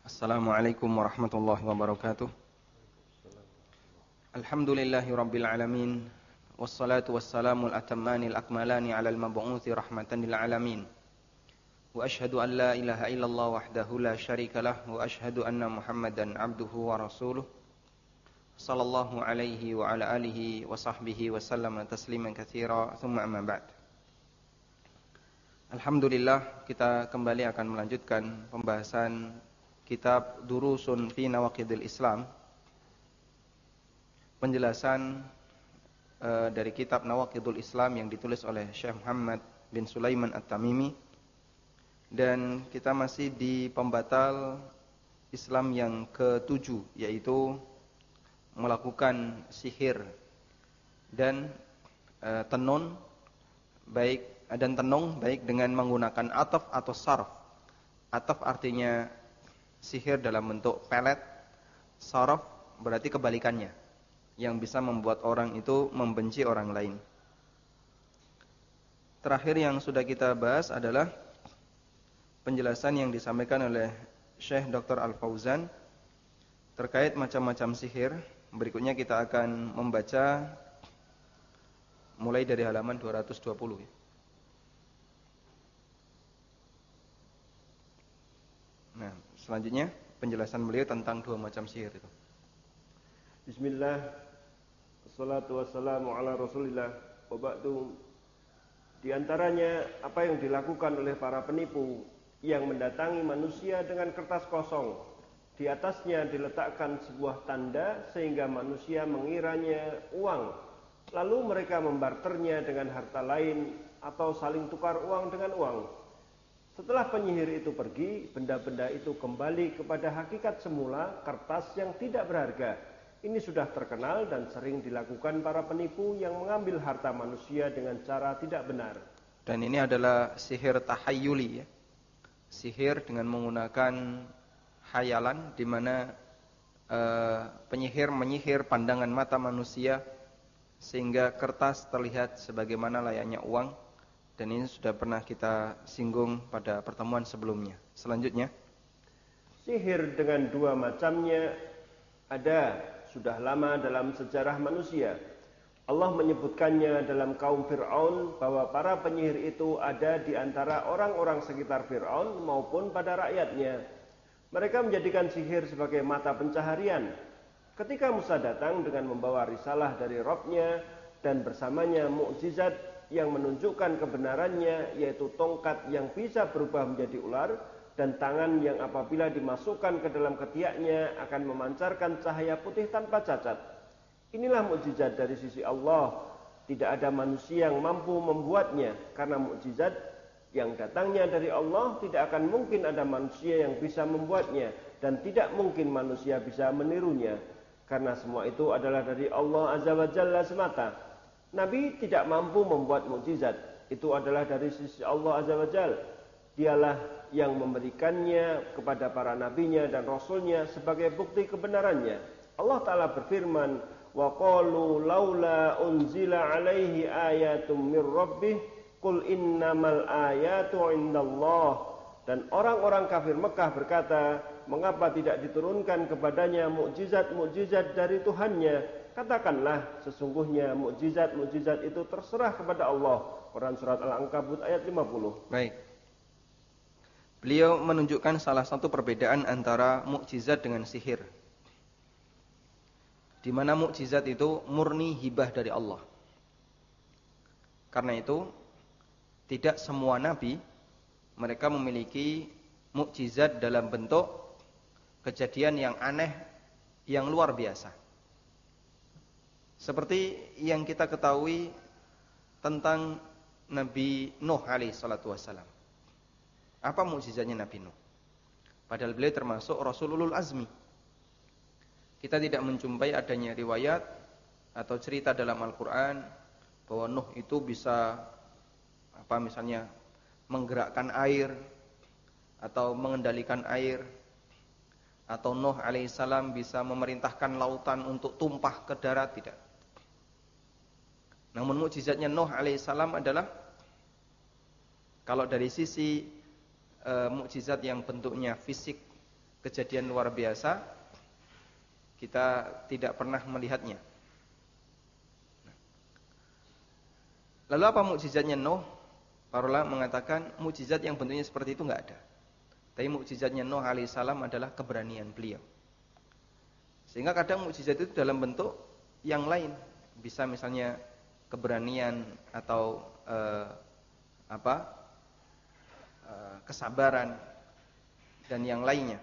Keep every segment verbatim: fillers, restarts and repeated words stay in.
Assalamualaikum warahmatullahi wabarakatuh. Alhamdulillahi rabbil alamin. Wassalatu wassalamu al-atammani al-akmalani ala al-mab'uthi rahmatan lil alamin. Wa ashhadu an la ilaha illallah wahdahu la syarika lah wa ashhadu anna Muhammadan abduhu wa rasuluh. Sallallahu alaihi wa ala alihi wa sahbihi wa sallama tasliman katsira. Tsumma amma ba'd. Alhamdulillah, kita kembali akan melanjutkan pembahasan kitab Durusun fi Nawaqidil Islam. Penjelasan uh, dari kitab Nawaqidul Islam yang ditulis oleh Syekh Muhammad bin Sulaiman At-Tamimi. Dan kita masih di pembatal Islam yang ketujuh, yaitu melakukan sihir dan uh, tenun baik dan tenung baik dengan menggunakan ataf atau sarf. Ataf artinya sihir dalam bentuk pelet, saraf berarti kebalikannya, yang bisa membuat orang itu membenci orang lain. Terakhir yang sudah kita bahas adalah penjelasan yang disampaikan oleh Syekh Doktor Al-Fauzan terkait macam-macam sihir. Berikutnya kita akan membaca mulai dari halaman dua ratus dua puluh. Nah, selanjutnya penjelasan beliau tentang dua macam sihir itu. Bismillah, wassalatu wassalamu ala rasulillah, wa ba'du. Di antaranya apa yang dilakukan oleh para penipu yang mendatangi manusia dengan kertas kosong. Di atasnya diletakkan sebuah tanda sehingga manusia mengiranya uang. Lalu mereka membarternya dengan harta lain atau saling tukar uang dengan uang. Setelah penyihir itu pergi, benda-benda itu kembali kepada hakikat semula, kertas yang tidak berharga. Ini sudah terkenal dan sering dilakukan para penipu yang mengambil harta manusia dengan cara tidak benar. Dan ini adalah sihir tahayyuli, ya. Sihir dengan menggunakan hayalan, di mana uh, penyihir menyihir pandangan mata manusia sehingga kertas terlihat sebagaimana layaknya uang. Dan ini sudah pernah kita singgung pada pertemuan sebelumnya. Selanjutnya, sihir dengan dua macamnya ada sudah lama dalam sejarah manusia. Allah menyebutkannya dalam kaum Fir'aun bahwa para penyihir itu ada di antara orang-orang sekitar Fir'aun maupun pada rakyatnya. Mereka menjadikan sihir sebagai mata pencaharian. Ketika Musa datang dengan membawa risalah dari Rabb-nya dan bersamanya mukjizat yang menunjukkan kebenarannya, yaitu tongkat yang bisa berubah menjadi ular dan tangan yang apabila dimasukkan ke dalam ketiaknya akan memancarkan cahaya putih tanpa cacat. Inilah mukjizat dari sisi Allah. Tidak ada manusia yang mampu membuatnya, karena mukjizat yang datangnya dari Allah tidak akan mungkin ada manusia yang bisa membuatnya, dan tidak mungkin manusia bisa menirunya, karena semua itu adalah dari Allah Azza wa Jalla semata. Nabi tidak mampu membuat mukjizat, itu adalah dari sisi Allah Azza wa Jalla. Dialah yang memberikannya kepada para nabinya dan rasulnya sebagai bukti kebenarannya. Allah Ta'ala berfirman, wa qalu laula unzila alaihi ayatum mir rabbih qul innamal ayatu indallah. Dan orang-orang kafir Mekah berkata, mengapa tidak diturunkan kepadanya mukjizat-mukjizat dari Tuhannya? Katakanlah, sesungguhnya mukjizat-mukjizat itu terserah kepada Allah. Quran surat Al-Ankabut ayat lima puluh. Baik. Beliau menunjukkan salah satu perbedaan antara mukjizat dengan sihir. Di mana mukjizat itu murni hibah dari Allah. Karena itu, tidak semua nabi mereka memiliki mukjizat dalam bentuk kejadian yang aneh, yang luar biasa. Seperti yang kita ketahui tentang Nabi Nuh alaihi salatu wassalam. Apa mukjizatnya Nabi Nuh? Padahal beliau termasuk Rasulul Azmi. Kita tidak menjumpai adanya riwayat atau cerita dalam Al-Quran bahwa Nuh itu bisa apa misalnya menggerakkan air atau mengendalikan air, atau Nuh alaihissalam bisa memerintahkan lautan untuk tumpah ke darat, tidak. Namun mukjizatnya Nuh alaihissalam adalah, kalau dari sisi e, mukjizat yang bentuknya fisik kejadian luar biasa, kita tidak pernah melihatnya. Lalu apa mukjizatnya Nuh? Para ulama mengatakan mukjizat yang bentuknya seperti itu enggak ada. Tapi mukjizatnya Nuh alaihissalam adalah keberanian beliau. Sehingga kadang mukjizat itu dalam bentuk yang lain. Bisa misalnya keberanian atau eh, apa? Eh, kesabaran dan yang lainnya.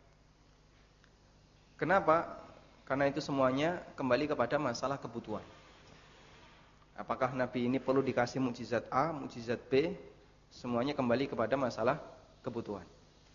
Kenapa? Karena itu semuanya kembali kepada masalah kebutuhan. Apakah Nabi ini perlu dikasih mukjizat A, mukjizat B? Semuanya kembali kepada masalah kebutuhan.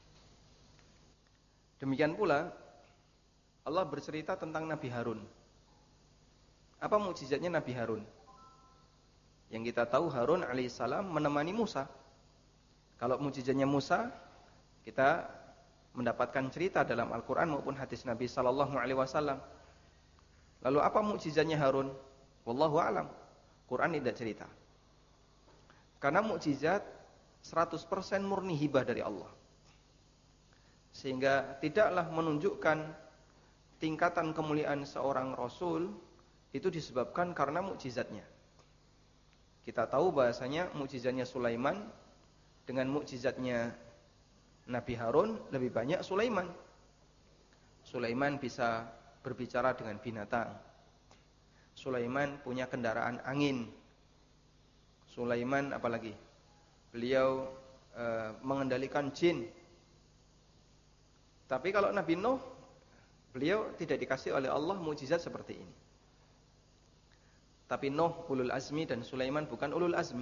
Demikian pula Allah bercerita tentang Nabi Harun. Apa mukjizatnya Nabi Harun? Yang kita tahu Harun alaihissalam menemani Musa. Kalau mukjizatnya Musa, kita mendapatkan cerita dalam Al-Quran maupun hadis Nabi Sallallahu Alaihi Wasallam. Lalu apa mukjizatnya Harun? Wallahu a'lam. Quran tidak cerita. Karena mukjizat seratus persen murni hibah dari Allah. Sehingga tidaklah menunjukkan tingkatan kemuliaan seorang rasul itu disebabkan karena mukjizatnya. Kita tahu bahasanya mukjizatnya Sulaiman dengan mukjizatnya Nabi Harun lebih banyak Sulaiman. Sulaiman bisa berbicara dengan binatang. Sulaiman punya kendaraan angin. Sulaiman apalagi? Beliau e, mengendalikan jin. Tapi kalau Nabi Nuh, beliau tidak dikasih oleh Allah mukjizat seperti ini. Tapi Nuh ulul azmi dan Sulaiman bukan ulul azmi.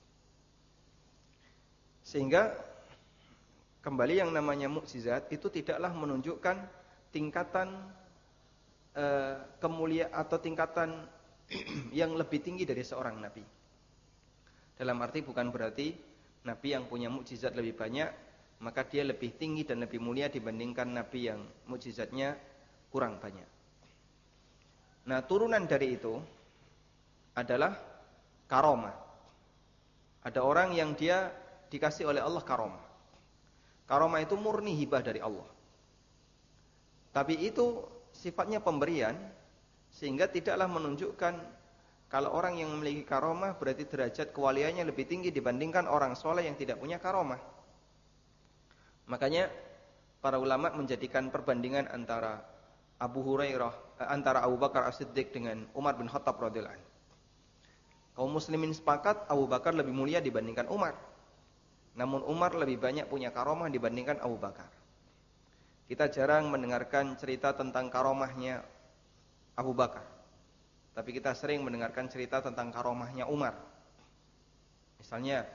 Sehingga kembali yang namanya mukjizat itu tidaklah menunjukkan tingkatan Uh, kemuliaan atau tingkatan yang lebih tinggi dari seorang nabi. Dalam arti bukan berarti nabi yang punya mukjizat lebih banyak maka dia lebih tinggi dan lebih mulia dibandingkan nabi yang mukjizatnya kurang banyak. Nah, turunan dari itu adalah karomah. Ada orang yang dia dikasih oleh Allah karomah. Karomah itu murni hibah dari Allah. Tapi itu sifatnya pemberian, sehingga tidaklah menunjukkan kalau orang yang memiliki karomah berarti derajat kewaliannya lebih tinggi dibandingkan orang soleh yang tidak punya karomah. Makanya para ulama menjadikan perbandingan antara Abu Hurairah, antara Abu Bakar As-Siddiq dengan Umar bin Khattab radhiyallahu anhu. Kaum muslimin sepakat Abu Bakar lebih mulia dibandingkan Umar. Namun Umar lebih banyak punya karomah dibandingkan Abu Bakar. Kita jarang mendengarkan cerita tentang karomahnya Abu Bakar. Tapi kita sering mendengarkan cerita tentang karomahnya Umar. Misalnya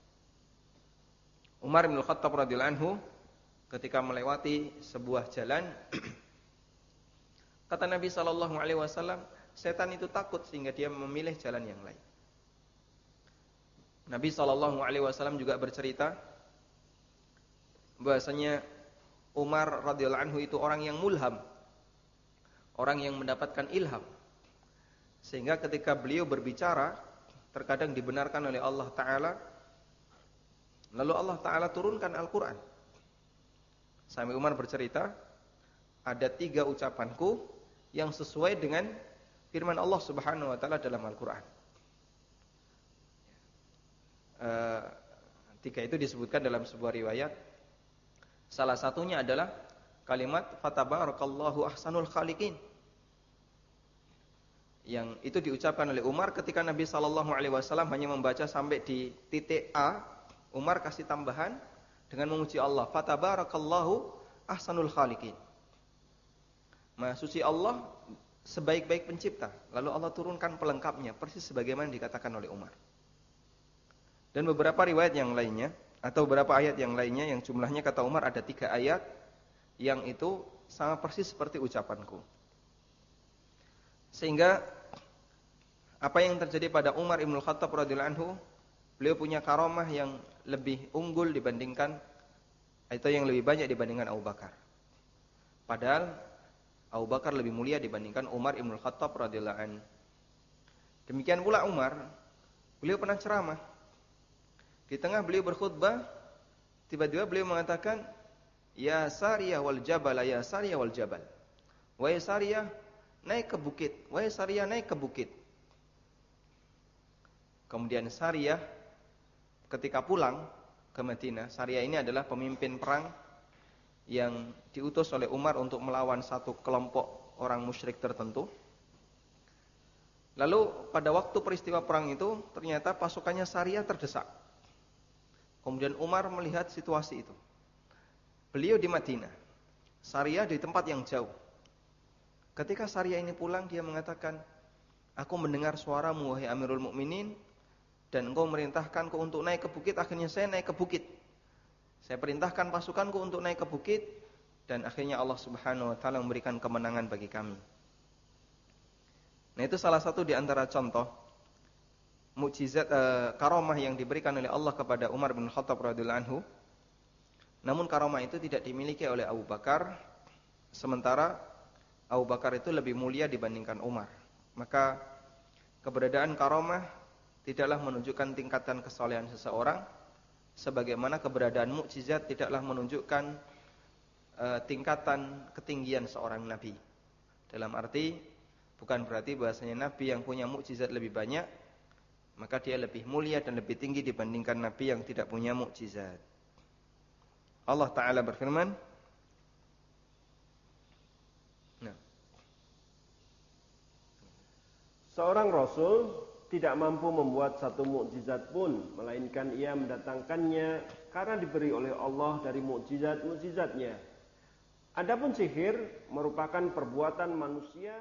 Umar bin Khattab radhiyallahu anhu ketika melewati sebuah jalan kata Nabi sallallahu alaihi wasallam, setan itu takut sehingga dia memilih jalan yang lain. Nabi sallallahu alaihi wasallam juga bercerita bahasanya Umar radhiyallahu anhu itu orang yang mulham, orang yang mendapatkan ilham. Sehingga ketika beliau berbicara, terkadang dibenarkan oleh Allah Ta'ala, lalu Allah Ta'ala turunkan Al-Quran. Sampai Umar bercerita, ada tiga ucapanku yang sesuai dengan firman Allah Subhanahu Wa Ta'ala dalam Al-Quran. E, tiga itu disebutkan dalam sebuah riwayat. Salah satunya adalah kalimat fatabarakallahu ahsanul khaliqin. Yang itu diucapkan oleh Umar ketika Nabi sallallahu alaihi wasallam hanya membaca sampai di titik A, Umar kasih tambahan dengan memuji Allah, fatabarakallahu ahsanul khaliqin. Maha suci Allah sebaik-baik pencipta. Lalu Allah turunkan pelengkapnya persis sebagaimana dikatakan oleh Umar. Dan beberapa riwayat yang lainnya atau beberapa ayat yang lainnya yang jumlahnya kata Umar ada tiga ayat yang itu sama persis seperti ucapanku. Sehingga apa yang terjadi pada Umar Ibn Khattab radhiyallahu anhu, beliau punya karomah yang lebih unggul dibandingkan atau yang lebih banyak dibandingkan Abu Bakar. Padahal Abu Bakar lebih mulia dibandingkan Umar Ibn Khattab radhiyallahu anhu. Demikian pula Umar, beliau pernah ceramah. Di tengah beliau berkhutbah, tiba-tiba beliau mengatakan, Ya Sariyah wal jabal, ya Sariyah wal jabal. Wahai Sariyah, naik ke bukit. Wahai Sariyah, naik ke bukit. Kemudian Sariyah ketika pulang ke Madinah, Sariyah ini adalah pemimpin perang yang diutus oleh Umar untuk melawan satu kelompok orang musyrik tertentu. Lalu pada waktu peristiwa perang itu, ternyata pasukannya Sariyah terdesak. Kemudian Umar melihat situasi itu. Beliau di Madinah, Sariyah di tempat yang jauh. Ketika Sariyah ini pulang, dia mengatakan, aku mendengar suaramu wahai Amirul Mukminin, dan engkau merintahkanku untuk naik ke bukit. Akhirnya saya naik ke bukit. Saya perintahkan pasukanku untuk naik ke bukit, dan akhirnya Allah Subhanahu wa taala memberikan kemenangan bagi kami. Nah, itu salah satu di antara contoh mukjizat eh, karomah yang diberikan oleh Allah kepada Umar bin Khattab radhiyallahu anhu. Namun karomah itu tidak dimiliki oleh Abu Bakar, sementara Abu Bakar itu lebih mulia dibandingkan Umar. Maka keberadaan karomah tidaklah menunjukkan tingkatan kesolehan seseorang, sebagaimana keberadaan mukjizat tidaklah menunjukkan uh, tingkatan ketinggian seorang nabi. Dalam arti bukan berarti bahasanya nabi yang punya mukjizat lebih banyak maka dia lebih mulia dan lebih tinggi dibandingkan nabi yang tidak punya mukjizat. Allah Ta'ala berfirman, nah. Seorang Rasul tidak mampu membuat satu mukjizat pun, melainkan ia mendatangkannya karena diberi oleh Allah dari mukjizat-mukjizatnya. Adapun sihir merupakan perbuatan manusia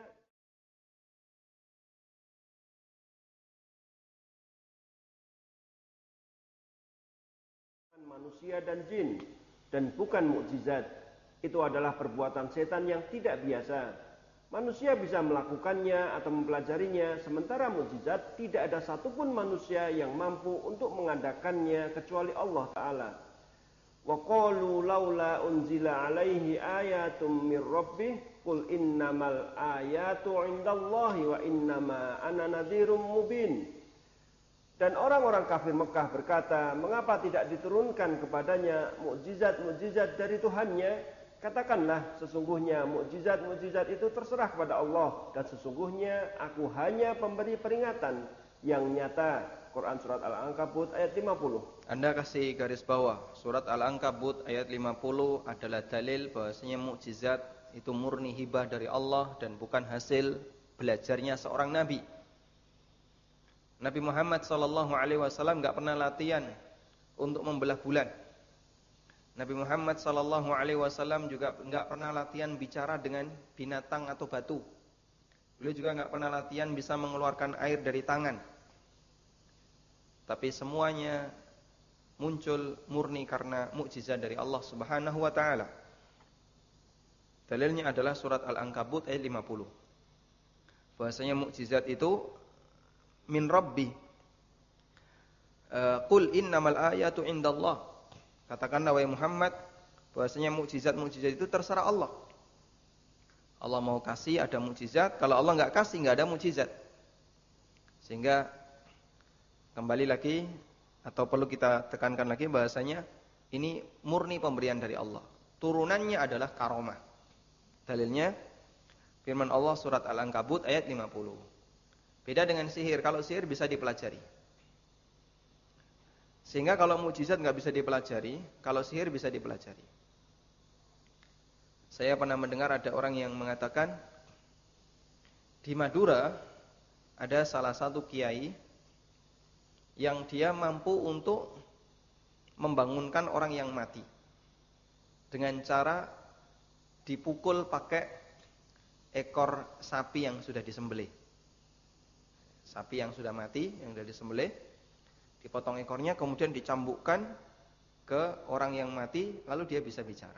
manusia dan jin, dan bukan mukjizat. Itu adalah perbuatan setan yang tidak biasa. Manusia bisa melakukannya atau mempelajarinya, sementara mukjizat tidak ada satupun manusia yang mampu untuk mengadakannya kecuali Allah Ta'ala. Wa qalu laula unzila alaihi ayatum mir rabbih qul innamal ayatu indallahi wa innama ana nadhirum mubin. Dan orang-orang kafir Mekah berkata, mengapa tidak diturunkan kepadanya mukjizat-mukjizat dari Tuhannya? Katakanlah, sesungguhnya mukjizat-mukjizat itu terserah kepada Allah, dan sesungguhnya aku hanya pemberi peringatan yang nyata. Quran surat Al-Ankabut ayat lima puluh. Anda kasih garis bawah, surat Al-Ankabut ayat lima puluh adalah dalil bahwasanya mukjizat itu murni hibah dari Allah dan bukan hasil belajarnya seorang nabi. Nabi Muhammad sallallahu alaihi wasallam enggak pernah latihan untuk membelah bulan. Nabi Muhammad sallallahu alaihi wasallam juga enggak pernah latihan bicara dengan binatang atau batu. Beliau juga enggak pernah latihan bisa mengeluarkan air dari tangan. Tapi semuanya muncul murni karena mukjizat dari Allah Subhanahu wa taala. Dalilnya adalah surat Al-Ankabut ayat lima puluh. Bahwasanya mukjizat itu min rabbi. Qul innamal ayatu indallah. Katakanlah wahai Muhammad bahwasanya mukjizat-mukjizat itu terserah Allah. Allah mau kasih ada mukjizat, kalau Allah enggak kasih enggak ada mukjizat. Sehingga kembali lagi atau perlu kita tekankan lagi bahasanya ini murni pemberian dari Allah. Turunannya adalah karomah. Dalilnya firman Allah surat Al-Ankabut ayat lima puluh. Beda dengan sihir. Kalau sihir bisa dipelajari. Sehingga kalau mukjizat enggak bisa dipelajari, kalau sihir bisa dipelajari. Saya pernah mendengar ada orang yang mengatakan di Madura ada salah satu kiai yang dia mampu untuk membangunkan orang yang mati dengan cara dipukul pakai ekor sapi yang sudah disembelih. Sapi yang sudah mati, yang sudah disembelih, dipotong ekornya, kemudian dicambukkan ke orang yang mati, lalu dia bisa bicara.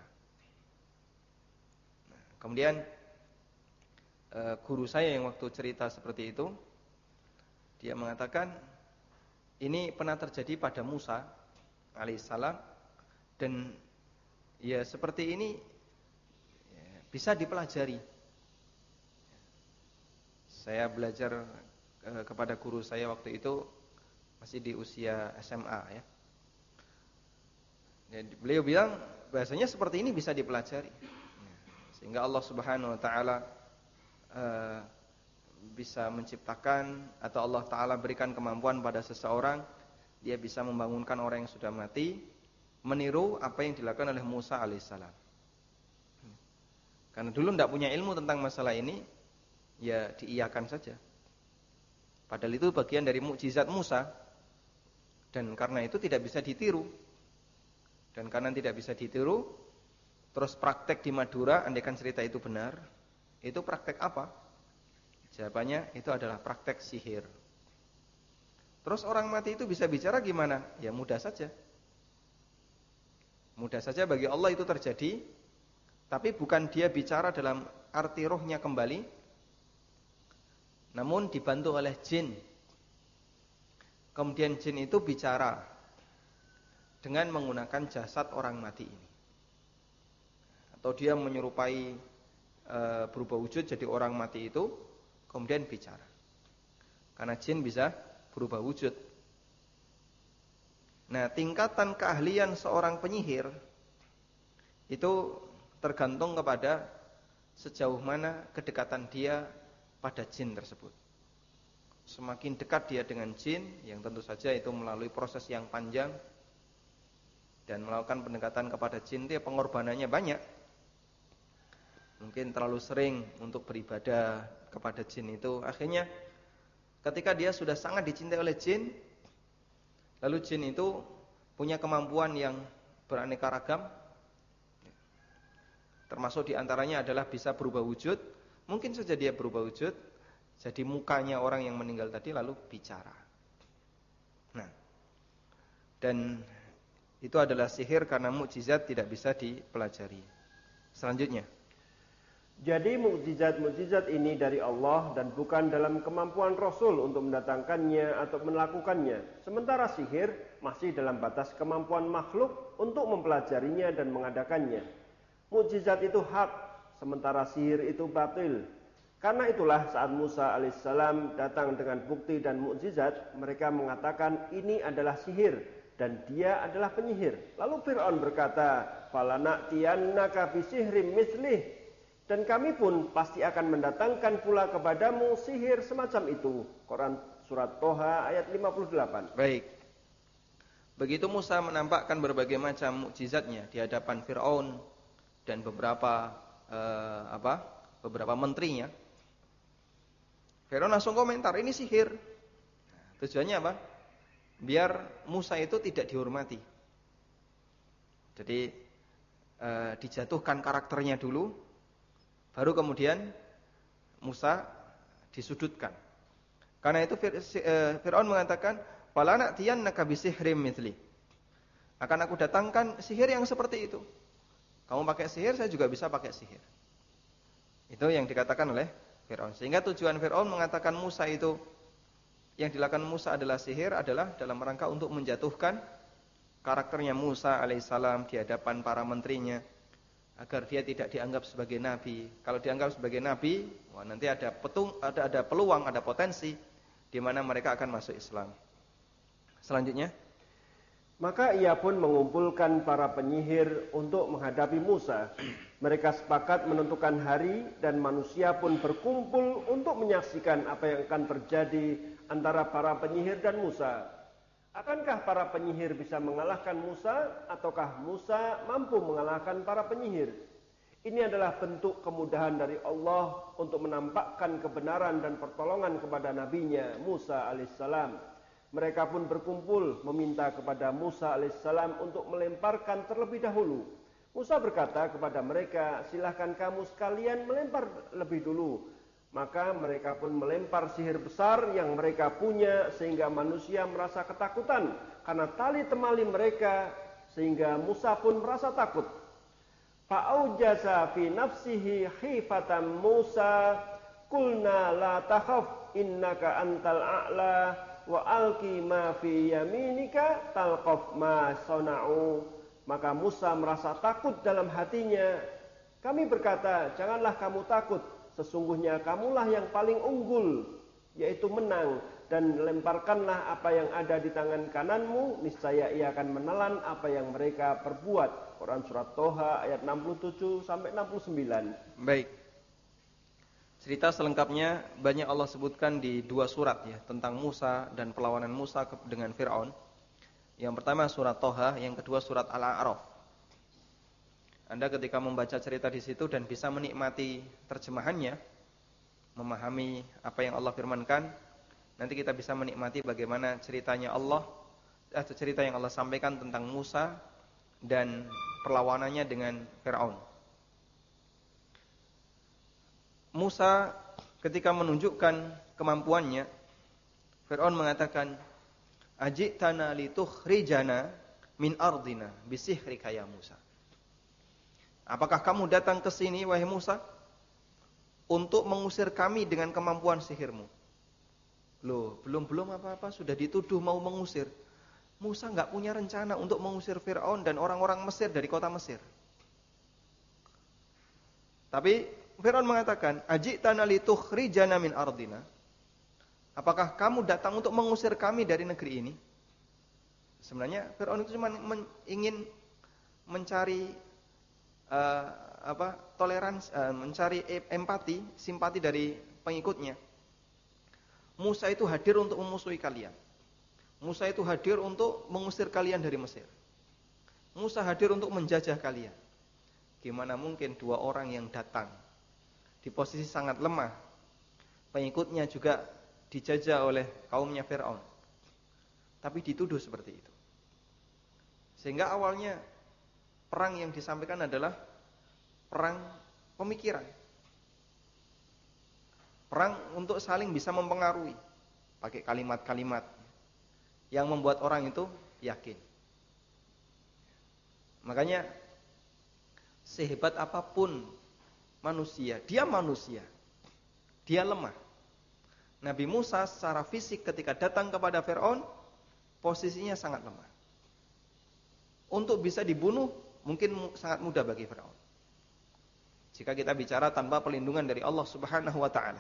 Nah, kemudian guru saya yang waktu cerita seperti itu, dia mengatakan ini pernah terjadi pada Musa alaihissalam, dan ya seperti ini ya, bisa dipelajari. Saya belajar kepada guru saya waktu itu masih di usia S M A ya. Jadi beliau bilang bahasanya seperti ini bisa dipelajari. Sehingga Allah Subhanahu wa taala uh, bisa menciptakan atau Allah taala berikan kemampuan pada seseorang, dia bisa membangunkan orang yang sudah mati, meniru apa yang dilakukan oleh Musa alaihissalam. Karena dulu tidak punya ilmu tentang masalah ini, ya diiyakan saja. Padahal itu bagian dari mukjizat Musa, dan karena itu tidak bisa ditiru. Dan karena tidak bisa ditiru, terus praktek di Madura, andaikan cerita itu benar, itu praktek apa? Jawabannya itu adalah praktek sihir. Terus orang mati itu bisa bicara gimana? Ya mudah saja. Mudah saja bagi Allah itu terjadi, tapi bukan dia bicara dalam arti rohnya kembali, namun dibantu oleh jin. Kemudian jin itu bicara dengan menggunakan jasad orang mati ini. Atau dia menyerupai e, berubah wujud jadi orang mati itu, kemudian bicara. Karena jin bisa berubah wujud. Nah, tingkatan keahlian seorang penyihir itu tergantung kepada sejauh mana kedekatan dia pada jin tersebut. Semakin dekat dia dengan jin, yang tentu saja itu melalui proses yang panjang, dan melakukan pendekatan kepada jin itu ya pengorbanannya banyak. Mungkin terlalu sering untuk beribadah kepada jin itu, akhirnya ketika dia sudah sangat dicintai oleh jin, lalu jin itu punya kemampuan yang beraneka ragam, termasuk diantaranya adalah bisa berubah wujud. Mungkin saja dia berubah wujud jadi mukanya orang yang meninggal tadi lalu bicara. Nah, dan itu adalah sihir karena mukjizat tidak bisa dipelajari. Selanjutnya, jadi mukjizat-mukjizat ini dari Allah dan bukan dalam kemampuan Rasul untuk mendatangkannya atau melakukannya. Sementara sihir masih dalam batas kemampuan makhluk untuk mempelajarinya dan mengadakannya. Mukjizat itu hak, sementara sihir itu batil. Karena itulah saat Musa alaihissalam datang dengan bukti dan mukjizat, mereka mengatakan ini adalah sihir dan dia adalah penyihir. Lalu Fir'aun berkata, "Falana'tiyannaka bisihrim mislih." Dan kami pun pasti akan mendatangkan pula kepadamu sihir semacam itu. Quran surat Toha ayat lima puluh delapan. Baik. Begitu Musa menampakkan berbagai macam mukjizatnya di hadapan Fir'aun dan beberapa eh, apa? beberapa menterinya. Fir'aun langsung komentar, ini sihir. Tujuannya apa? Biar Musa itu tidak dihormati. Jadi e, dijatuhkan karakternya dulu, baru kemudian Musa disudutkan. Karena itu Fir'aun mengatakan, "Falana'tiyannaka bisihrim mithli." Akan aku datangkan sihir yang seperti itu. Kamu pakai sihir, saya juga bisa pakai sihir. Itu yang dikatakan oleh Fir'aun. Sehingga tujuan Fir'aun mengatakan Musa itu, yang dilakukan Musa adalah sihir, adalah dalam rangka untuk menjatuhkan karakternya Musa alaihissalam di hadapan para menterinya, agar dia tidak dianggap sebagai nabi. Kalau dianggap sebagai nabi, wah, nanti ada petung, ada ada peluang, ada potensi di mana mereka akan masuk Islam. Selanjutnya, maka ia pun mengumpulkan para penyihir untuk menghadapi Musa. Mereka sepakat menentukan hari dan manusia pun berkumpul untuk menyaksikan apa yang akan terjadi antara para penyihir dan Musa. Akankah para penyihir bisa mengalahkan Musa ataukah Musa mampu mengalahkan para penyihir? Ini adalah bentuk kemudahan dari Allah untuk menampakkan kebenaran dan pertolongan kepada nabinya Musa alaihissalam. Mereka pun berkumpul meminta kepada Musa alaihissalam untuk melemparkan terlebih dahulu. Musa berkata kepada mereka, "Silahkan kamu sekalian melempar lebih dulu." Maka mereka pun melempar sihir besar yang mereka punya, sehingga manusia merasa ketakutan karena tali temali mereka, sehingga Musa pun merasa takut. Fa'aujaza fi nafsihi khifatan Musa, qulna la takhaf innaka antal a'la wa alqi ma fi yaminika talqaf ma sana'u. Maka Musa merasa takut dalam hatinya. Kami berkata, "Janganlah kamu takut, sesungguhnya kamulah yang paling unggul, yaitu menang. dan lemparkanlah apa yang ada di tangan kananmu, niscaya ia akan menelan apa yang mereka perbuat. Quran surat Toha ayat enam puluh tujuh sampai enam puluh sembilan. Baik. Cerita selengkapnya banyak Allah sebutkan di dua surat ya, tentang Musa dan perlawanan Musa dengan Fir'aun. Yang pertama surat Toha, yang kedua surat Al-A'raf. Anda ketika membaca cerita di situ dan bisa menikmati terjemahannya, memahami apa yang Allah firmankan, nanti kita bisa menikmati bagaimana ceritanya Allah, atau cerita yang Allah sampaikan tentang Musa dan perlawanannya dengan Fir'aun. Musa ketika menunjukkan kemampuannya, Fir'aun mengatakan, "Ajitana litukhrijana min ardina bisihrika ya Musa." Apakah kamu datang ke sini wahai Musa untuk mengusir kami dengan kemampuan sihirmu? Loh, belum-belum apa-apa sudah dituduh mau mengusir. Musa enggak punya rencana untuk mengusir Fir'aun dan orang-orang Mesir dari kota Mesir. Tapi Fir'aun mengatakan, "Ajitana litukhrijana min ardina." Apakah kamu datang untuk mengusir kami dari negeri ini? Sebenarnya Fir'aun itu cuma men- ingin mencari uh, apa? toleransi, uh, mencari empati, simpati dari pengikutnya. Musa itu hadir untuk memusuhi kalian. Musa itu hadir untuk mengusir kalian dari Mesir. Musa hadir untuk menjajah kalian. Gimana mungkin dua orang yang datang di posisi sangat lemah, pengikutnya juga dijajah oleh kaumnya Fir'aun, tapi dituduh seperti itu. Sehingga awalnya perang yang disampaikan adalah perang pemikiran. Perang untuk saling bisa mempengaruhi, pakai kalimat-kalimat yang membuat orang itu yakin. Makanya sehebat apapun manusia, dia manusia, dia lemah. Nabi Musa secara fisik ketika datang kepada Fir'aun, posisinya sangat lemah. Untuk bisa dibunuh mungkin sangat mudah bagi Fir'aun, jika kita bicara tanpa perlindungan dari Allah Subhanahu wa ta'ala.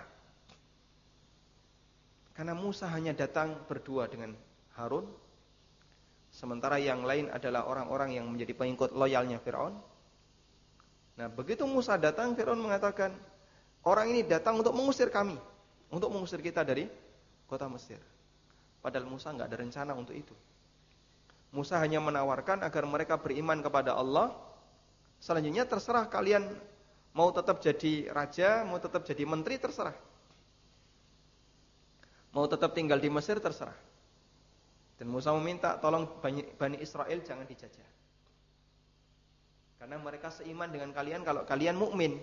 Karena Musa hanya datang berdua dengan Harun, sementara yang lain adalah orang-orang yang menjadi pengikut loyalnya Fir'aun. Nah, begitu Musa datang, Fir'aun mengatakan, orang ini datang untuk mengusir kami, untuk mengusir kita dari kota Mesir. Padahal Musa enggak ada rencana untuk itu. Musa hanya menawarkan agar mereka beriman kepada Allah. Selanjutnya terserah kalian mau tetap jadi raja, mau tetap jadi menteri, terserah. Mau tetap tinggal di Mesir, terserah. Dan Musa meminta tolong Bani Israel jangan dijajah, karena mereka seiman dengan kalian kalau kalian mukmin.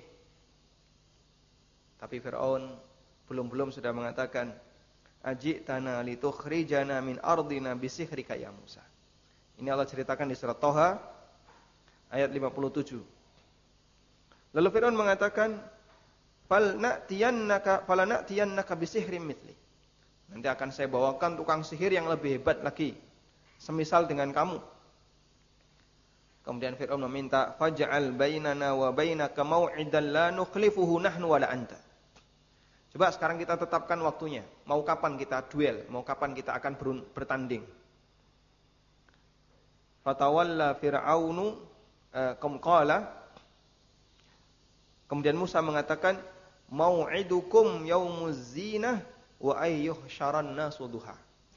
Tapi Fir'aun belum-belum sudah mengatakan, "Ajitana litukhrijana min ardina bisihhrika ya Musa." Ini Allah ceritakan di surat Toha ayat lima puluh tujuh. Lalu Fir'aun mengatakan, "Fal na'tiyannaka fala na'tiyannaka bisihrin mithli." Nanti akan saya bawakan tukang sihir yang lebih hebat lagi, semisal dengan kamu. Kemudian Fir'aun meminta, "Faj'al bainana wa bainaka mau'idan la nukhlifuhu nahnu wala anta." Coba sekarang kita tetapkan waktunya. Mau kapan kita duel? Mau kapan kita akan bertanding? Fatawalla Fir'aunu eh, qala. Kemudian Musa mengatakan, "Mau'idukum yaumuz zinah wa ayyuhsyaran nasu duha."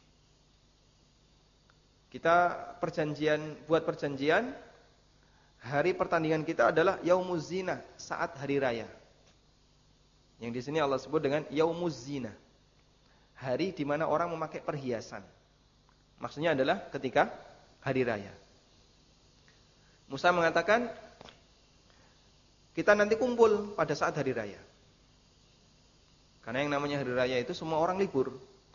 Kita perjanjian, buat perjanjian, hari pertandingan kita adalah yaumuz zinah, saat hari raya. Yang di sini Allah sebut dengan yaumuz zinah, hari di mana orang memakai perhiasan. Maksudnya adalah ketika hari raya. Musa mengatakan, kita nanti kumpul pada saat hari raya. Karena yang namanya hari raya itu semua orang libur.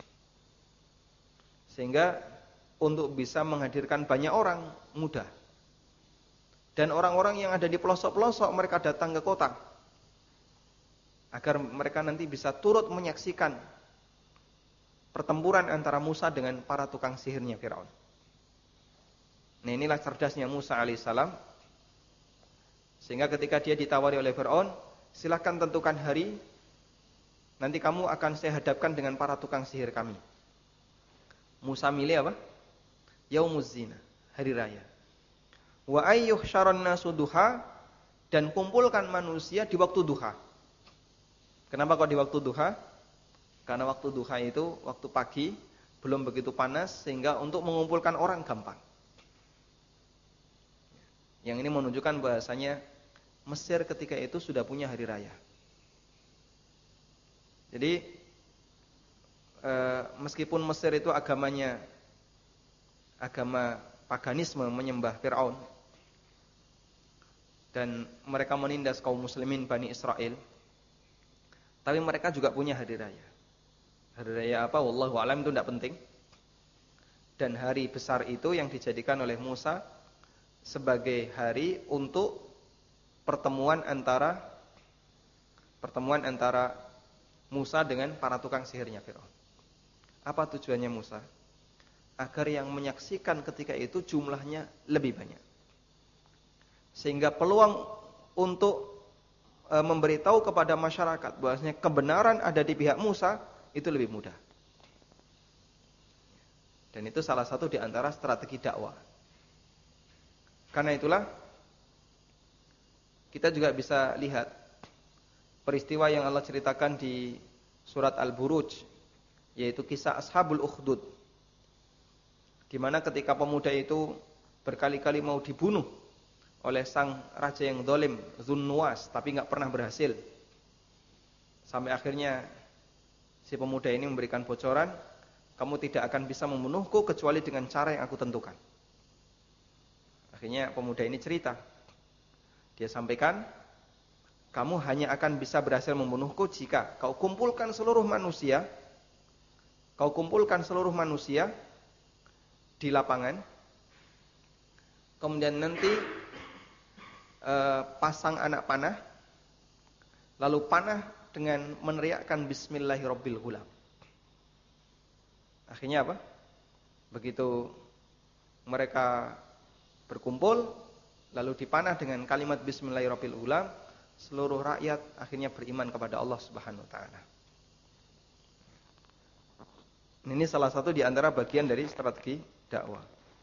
Sehingga untuk bisa menghadirkan banyak orang mudah. Dan orang-orang yang ada di pelosok-pelosok mereka datang ke kota, agar mereka nanti bisa turut menyaksikan pertempuran antara Musa dengan para tukang sihirnya Fir'aun. Nah, inilah cerdasnya Musa alaihissalam. Sehingga ketika dia ditawari oleh Fir'aun, silakan tentukan hari, nanti kamu akan saya hadapkan dengan para tukang sihir kami. Musa milih apa? Yaumuz zina, hari raya. Wa ayyuhsyaron nasu duha, dan kumpulkan manusia di waktu duha. Kenapa kok di waktu duha? Karena waktu duha itu waktu pagi, belum begitu panas, sehingga untuk mengumpulkan orang gampang. Yang ini menunjukkan bahasanya Mesir ketika itu sudah punya hari raya. Jadi e, meskipun Mesir itu agamanya agama paganisme, menyembah Fir'aun, dan mereka menindas kaum muslimin Bani Israel, tapi mereka juga punya hari raya. Hari raya apa? Wallahu a'lam, itu tidak penting. Dan hari besar itu yang dijadikan oleh Musa sebagai hari untuk pertemuan antara pertemuan antara Musa dengan para tukang sihirnya Fir'aun. Apa tujuannya Musa? Agar yang menyaksikan ketika itu jumlahnya lebih banyak, sehingga peluang untuk e, memberitahu kepada masyarakat bahwasanya kebenaran ada di pihak Musa itu lebih mudah. Dan itu salah satu di antara strategi dakwah. Karena itulah kita juga bisa lihat peristiwa yang Allah ceritakan di surat Al-Buruj, yaitu kisah Ashabul Ukhdud, di mana ketika pemuda itu berkali-kali mau dibunuh oleh sang raja yang zalim, Dzunnuwas, tapi nggak pernah berhasil. Sampai akhirnya si pemuda ini memberikan bocoran, kamu tidak akan bisa membunuhku kecuali dengan cara yang aku tentukan. Akhirnya pemuda ini cerita. Dia sampaikan, kamu hanya akan bisa berhasil membunuhku jika kau kumpulkan seluruh manusia, kau kumpulkan seluruh manusia di lapangan, kemudian nanti eh, pasang anak panah, lalu panah dengan meneriakkan Bismillahirrabbilghulam. Akhirnya apa? Begitu mereka berkumpul, lalu dipanah dengan kalimat Bismillahirrabbilghulam, seluruh rakyat akhirnya beriman kepada Allah Subhanahu wa taala. Ini salah satu di antara bagian dari strategi dakwah.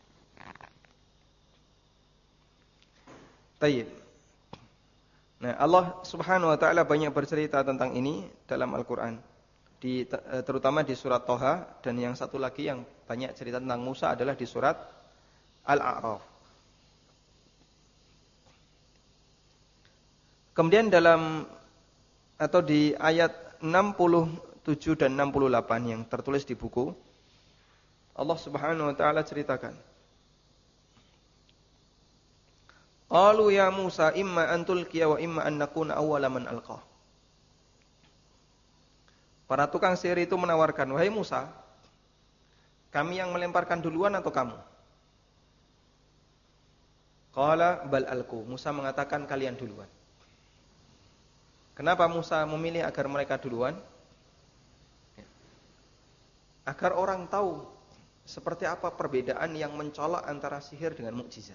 Tayyib. Nah, Allah Subhanahu wa taala banyak bercerita tentang ini dalam Al-Qur'an. Di terutama di surat Thaha, dan yang satu lagi yang banyak cerita tentang Musa adalah di surat Al-A'raf. Kemudian dalam atau di ayat enam puluh tujuh dan enam puluh delapan yang tertulis di buku, Allah Subhanahu wa taala ceritakan, qalu ya Musa imma an tulqiya wa imma an nakuna awwala man alqa. Para tukang sihir itu menawarkan, wahai Musa, kami yang melemparkan duluan atau kamu? Qala bal alqu. Musa mengatakan kalian duluan. Kenapa Musa memilih agar mereka duluan? Agar orang tahu seperti apa perbedaan yang mencolok antara sihir dengan mukjizat.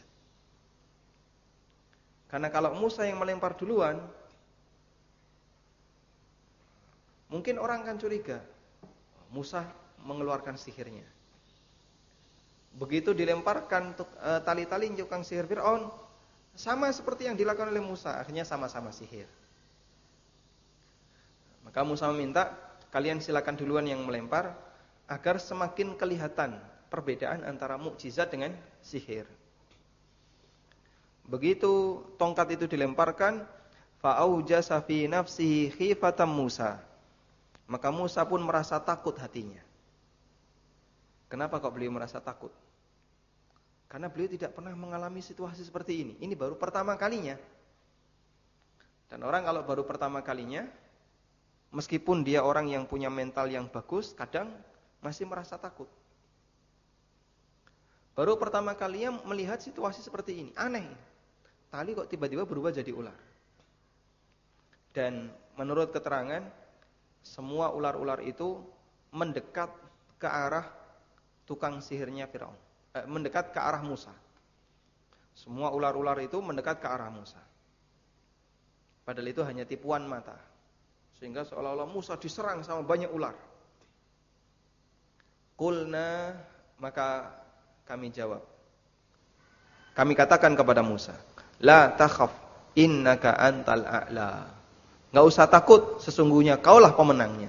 Karena kalau Musa yang melempar duluan, mungkin orang akan curiga, Musa mengeluarkan sihirnya. Begitu dilemparkan tali-tali tukang sihir Fir'aun, sama seperti yang dilakukan oleh Musa, akhirnya sama-sama sihir. Maka Musa meminta, kalian silakan duluan yang melempar, agar semakin kelihatan perbedaan antara mukjizat dengan sihir. Begitu tongkat itu dilemparkan, fa'aujasa fi nafsihi khifatan Musa. Maka Musa pun merasa takut hatinya. Kenapa kok beliau merasa takut? Karena beliau tidak pernah mengalami situasi seperti ini. Ini baru pertama kalinya. Dan orang kalau baru pertama kalinya, meskipun dia orang yang punya mental yang bagus, kadang masih merasa takut. Baru pertama kalinya melihat situasi seperti ini. Aneh. Tali kok tiba-tiba berubah jadi ular. Dan menurut keterangan, semua ular-ular itu mendekat ke arah tukang sihirnya Firaun, eh, mendekat ke arah Musa. Semua ular-ular itu mendekat ke arah Musa. Padahal itu hanya tipuan mata. Sehingga seolah-olah Musa diserang sama banyak ular. Qulna maka kami jawab. Kami katakan kepada Musa, la takhaf innaka antal a'la. Enggak usah takut, sesungguhnya kaulah pemenangnya.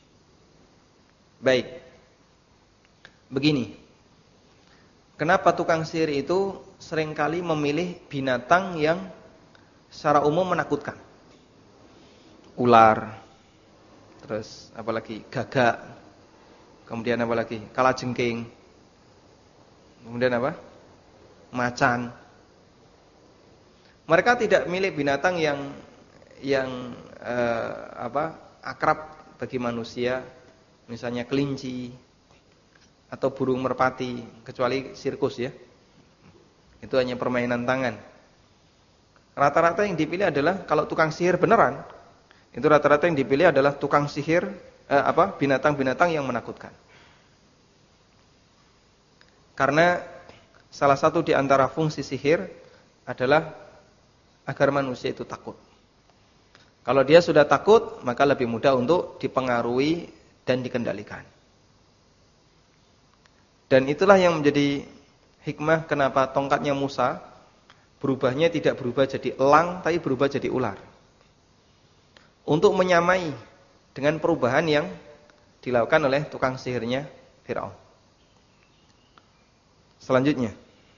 Baik. Begini. Kenapa tukang sihir itu seringkali memilih binatang yang secara umum menakutkan? Ular, terus apalagi gagak, kemudian apalagi kalajengking, kemudian apa? Macan. Mereka tidak milih binatang yang yang eh, apa? akrab bagi manusia, misalnya kelinci atau burung merpati, kecuali sirkus ya. Itu hanya permainan tangan. Rata-rata yang dipilih adalah kalau tukang sihir beneran, itu rata-rata yang dipilih adalah tukang sihir eh, apa? binatang-binatang yang menakutkan. Karena salah satu di antara fungsi sihir adalah agar manusia itu takut. Kalau dia sudah takut, maka lebih mudah untuk dipengaruhi dan dikendalikan. Dan itulah yang menjadi hikmah kenapa tongkatnya Musa berubahnya tidak berubah jadi elang, tapi berubah jadi ular. Untuk menyamai dengan perubahan yang dilakukan oleh tukang sihirnya Fir'aun. Selanjutnya.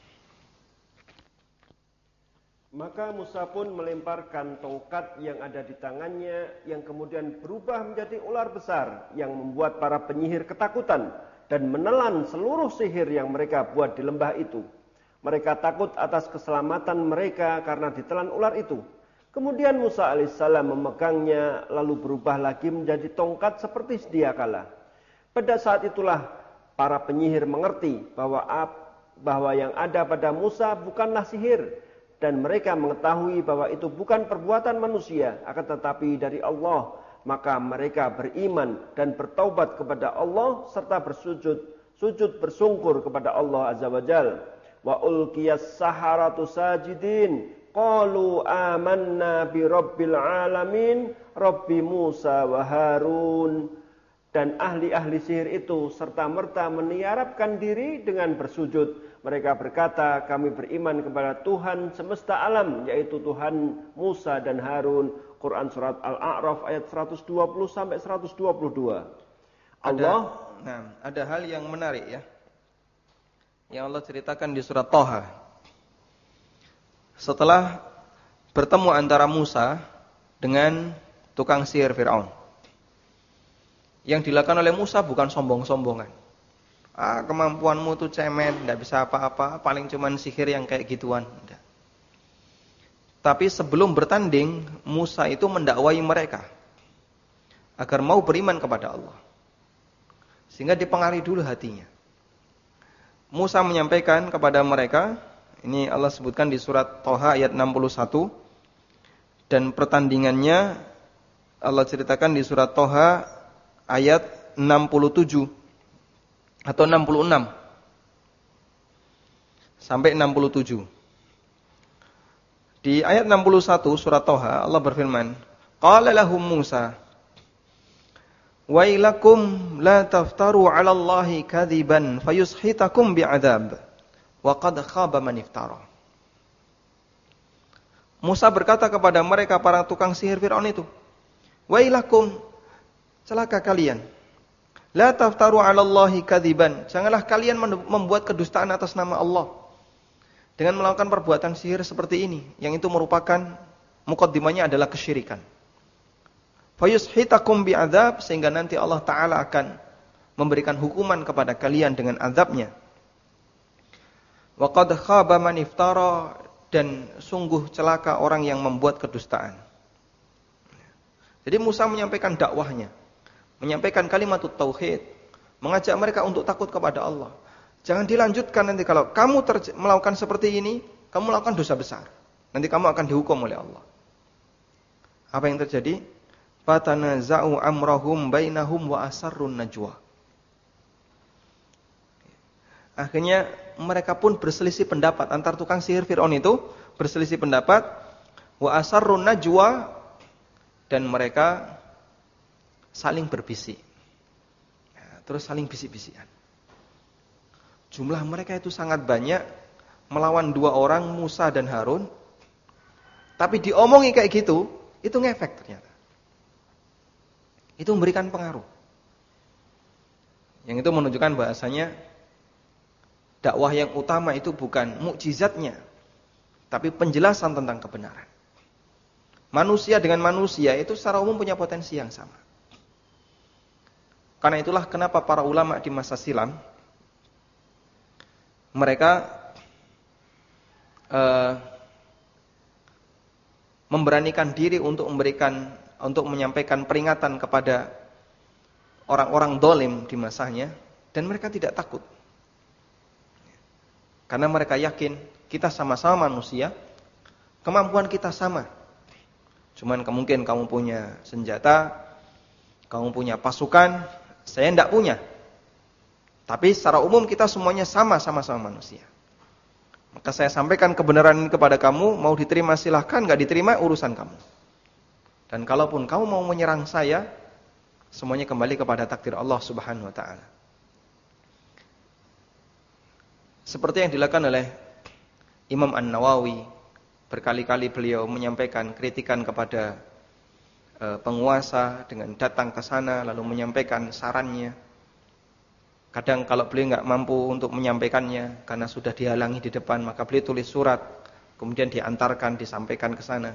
Maka Musa pun melemparkan tongkat yang ada di tangannya, yang kemudian berubah menjadi ular besar, yang membuat para penyihir ketakutan dan menelan seluruh sihir yang mereka buat di lembah itu. Mereka takut atas keselamatan mereka karena ditelan ular itu. Kemudian Musa alaihissalam memegangnya, lalu berubah lagi menjadi tongkat seperti sedia kala. Pada saat itulah para penyihir mengerti bahwa bahwa yang ada pada Musa bukanlah sihir, dan mereka mengetahui bahwa itu bukan perbuatan manusia, akan tetapi dari Allah. Maka mereka beriman dan bertaubat kepada Allah serta bersujud, sujud bersungkur kepada Allah Azza wa Jal. Wa ulqiyas saharatu sajidin qalu amanna bi rabbil alamin rabbi Musa wa Harun. Dan ahli-ahli sihir itu serta-merta meniarapkan diri dengan bersujud. Mereka berkata, kami beriman kepada Tuhan semesta alam, yaitu Tuhan Musa dan Harun. Quran surat Al-A'raf ayat seratus dua puluh sampai seratus dua puluh dua. Allah, ada, nah, ada hal yang menarik ya, yang Allah ceritakan di surat Thaha. Setelah bertemu antara Musa dengan tukang sihir Fir'aun, yang dilakukan oleh Musa bukan sombong-sombongan. Ah, kemampuanmu tuh cemen, tidak bisa apa-apa, paling cuman sihir yang kayak gituan. Enggak. Tapi sebelum bertanding, Musa itu mendakwai mereka agar mau beriman kepada Allah, sehingga dipengaruhi dulu hatinya. Musa menyampaikan kepada mereka, ini Allah sebutkan di surat Thaha ayat enam puluh satu, dan pertandingannya Allah ceritakan di surat Thaha ayat enam puluh tujuh atau enam puluh enam sampai enam puluh tujuh. Di ayat enam puluh satu surat Thaha Allah berfirman, qala lahum Musa wailakum la taftaru 'ala Allahi kadziban fayushitakum bi'adzab wa qad khaba man iftara. Musa berkata kepada mereka para tukang sihir Firaun itu, wailakum, celaka kalian, la taftaru 'ala Allahi kadziban, janganlah kalian membuat kedustaan atas nama Allah dengan melakukan perbuatan sihir seperti ini, yang itu merupakan mukaddimahnya adalah kesyirikan. Fayushitakum bi'adzab, sehingga nanti Allah Ta'ala akan memberikan hukuman kepada kalian dengan azabnya. Wa qad khaba man iftara, dan sungguh celaka orang yang membuat kedustaan. Jadi Musa menyampaikan dakwahnya, menyampaikan kalimat tauhid, mengajak mereka untuk takut kepada Allah. Jangan dilanjutkan nanti kalau kamu ter- melakukan seperti ini, kamu melakukan dosa besar. Nanti kamu akan dihukum oleh Allah. Apa yang terjadi? Fatanaza'u amrahum bainahum wa asarrun najwa. Akhirnya mereka pun berselisih pendapat, antar tukang sihir Fir'aun itu berselisih pendapat, wa asarrun najwa, dan mereka saling berbisik. Terus saling bisik-bisikan. jumlah mereka itu sangat banyak, melawan dua orang, Musa dan Harun. Tapi diomongi kayak gitu, itu ngefek ternyata. Itu memberikan pengaruh. Yang itu menunjukkan bahasanya dakwah yang utama itu bukan mukjizatnya, tapi penjelasan tentang kebenaran. Manusia dengan manusia itu secara umum punya potensi yang sama. Karena itulah kenapa para ulama di masa silam mereka uh, memberanikan diri untuk memberikan, untuk menyampaikan peringatan kepada orang-orang dolim di masanya, dan mereka tidak takut. Karena mereka yakin kita sama-sama manusia, kemampuan kita sama. Cuman kemungkinan kamu punya senjata, kamu punya pasukan, saya tidak punya. Tapi secara umum kita semuanya sama, sama-sama manusia. Maka saya sampaikan kebenaran ini kepada kamu, mau diterima silahkan, gak diterima urusan kamu. Dan kalaupun kamu mau menyerang saya, semuanya kembali kepada takdir Allah Subhanahu wa taala. Seperti yang dilakukan oleh Imam An-Nawawi, berkali-kali beliau menyampaikan kritikan kepada e, penguasa dengan datang ke sana lalu menyampaikan sarannya. Kadang kalau beliau nggak mampu untuk menyampaikannya karena sudah dihalangi di depan, maka beliau tulis surat, kemudian diantarkan, disampaikan ke sana.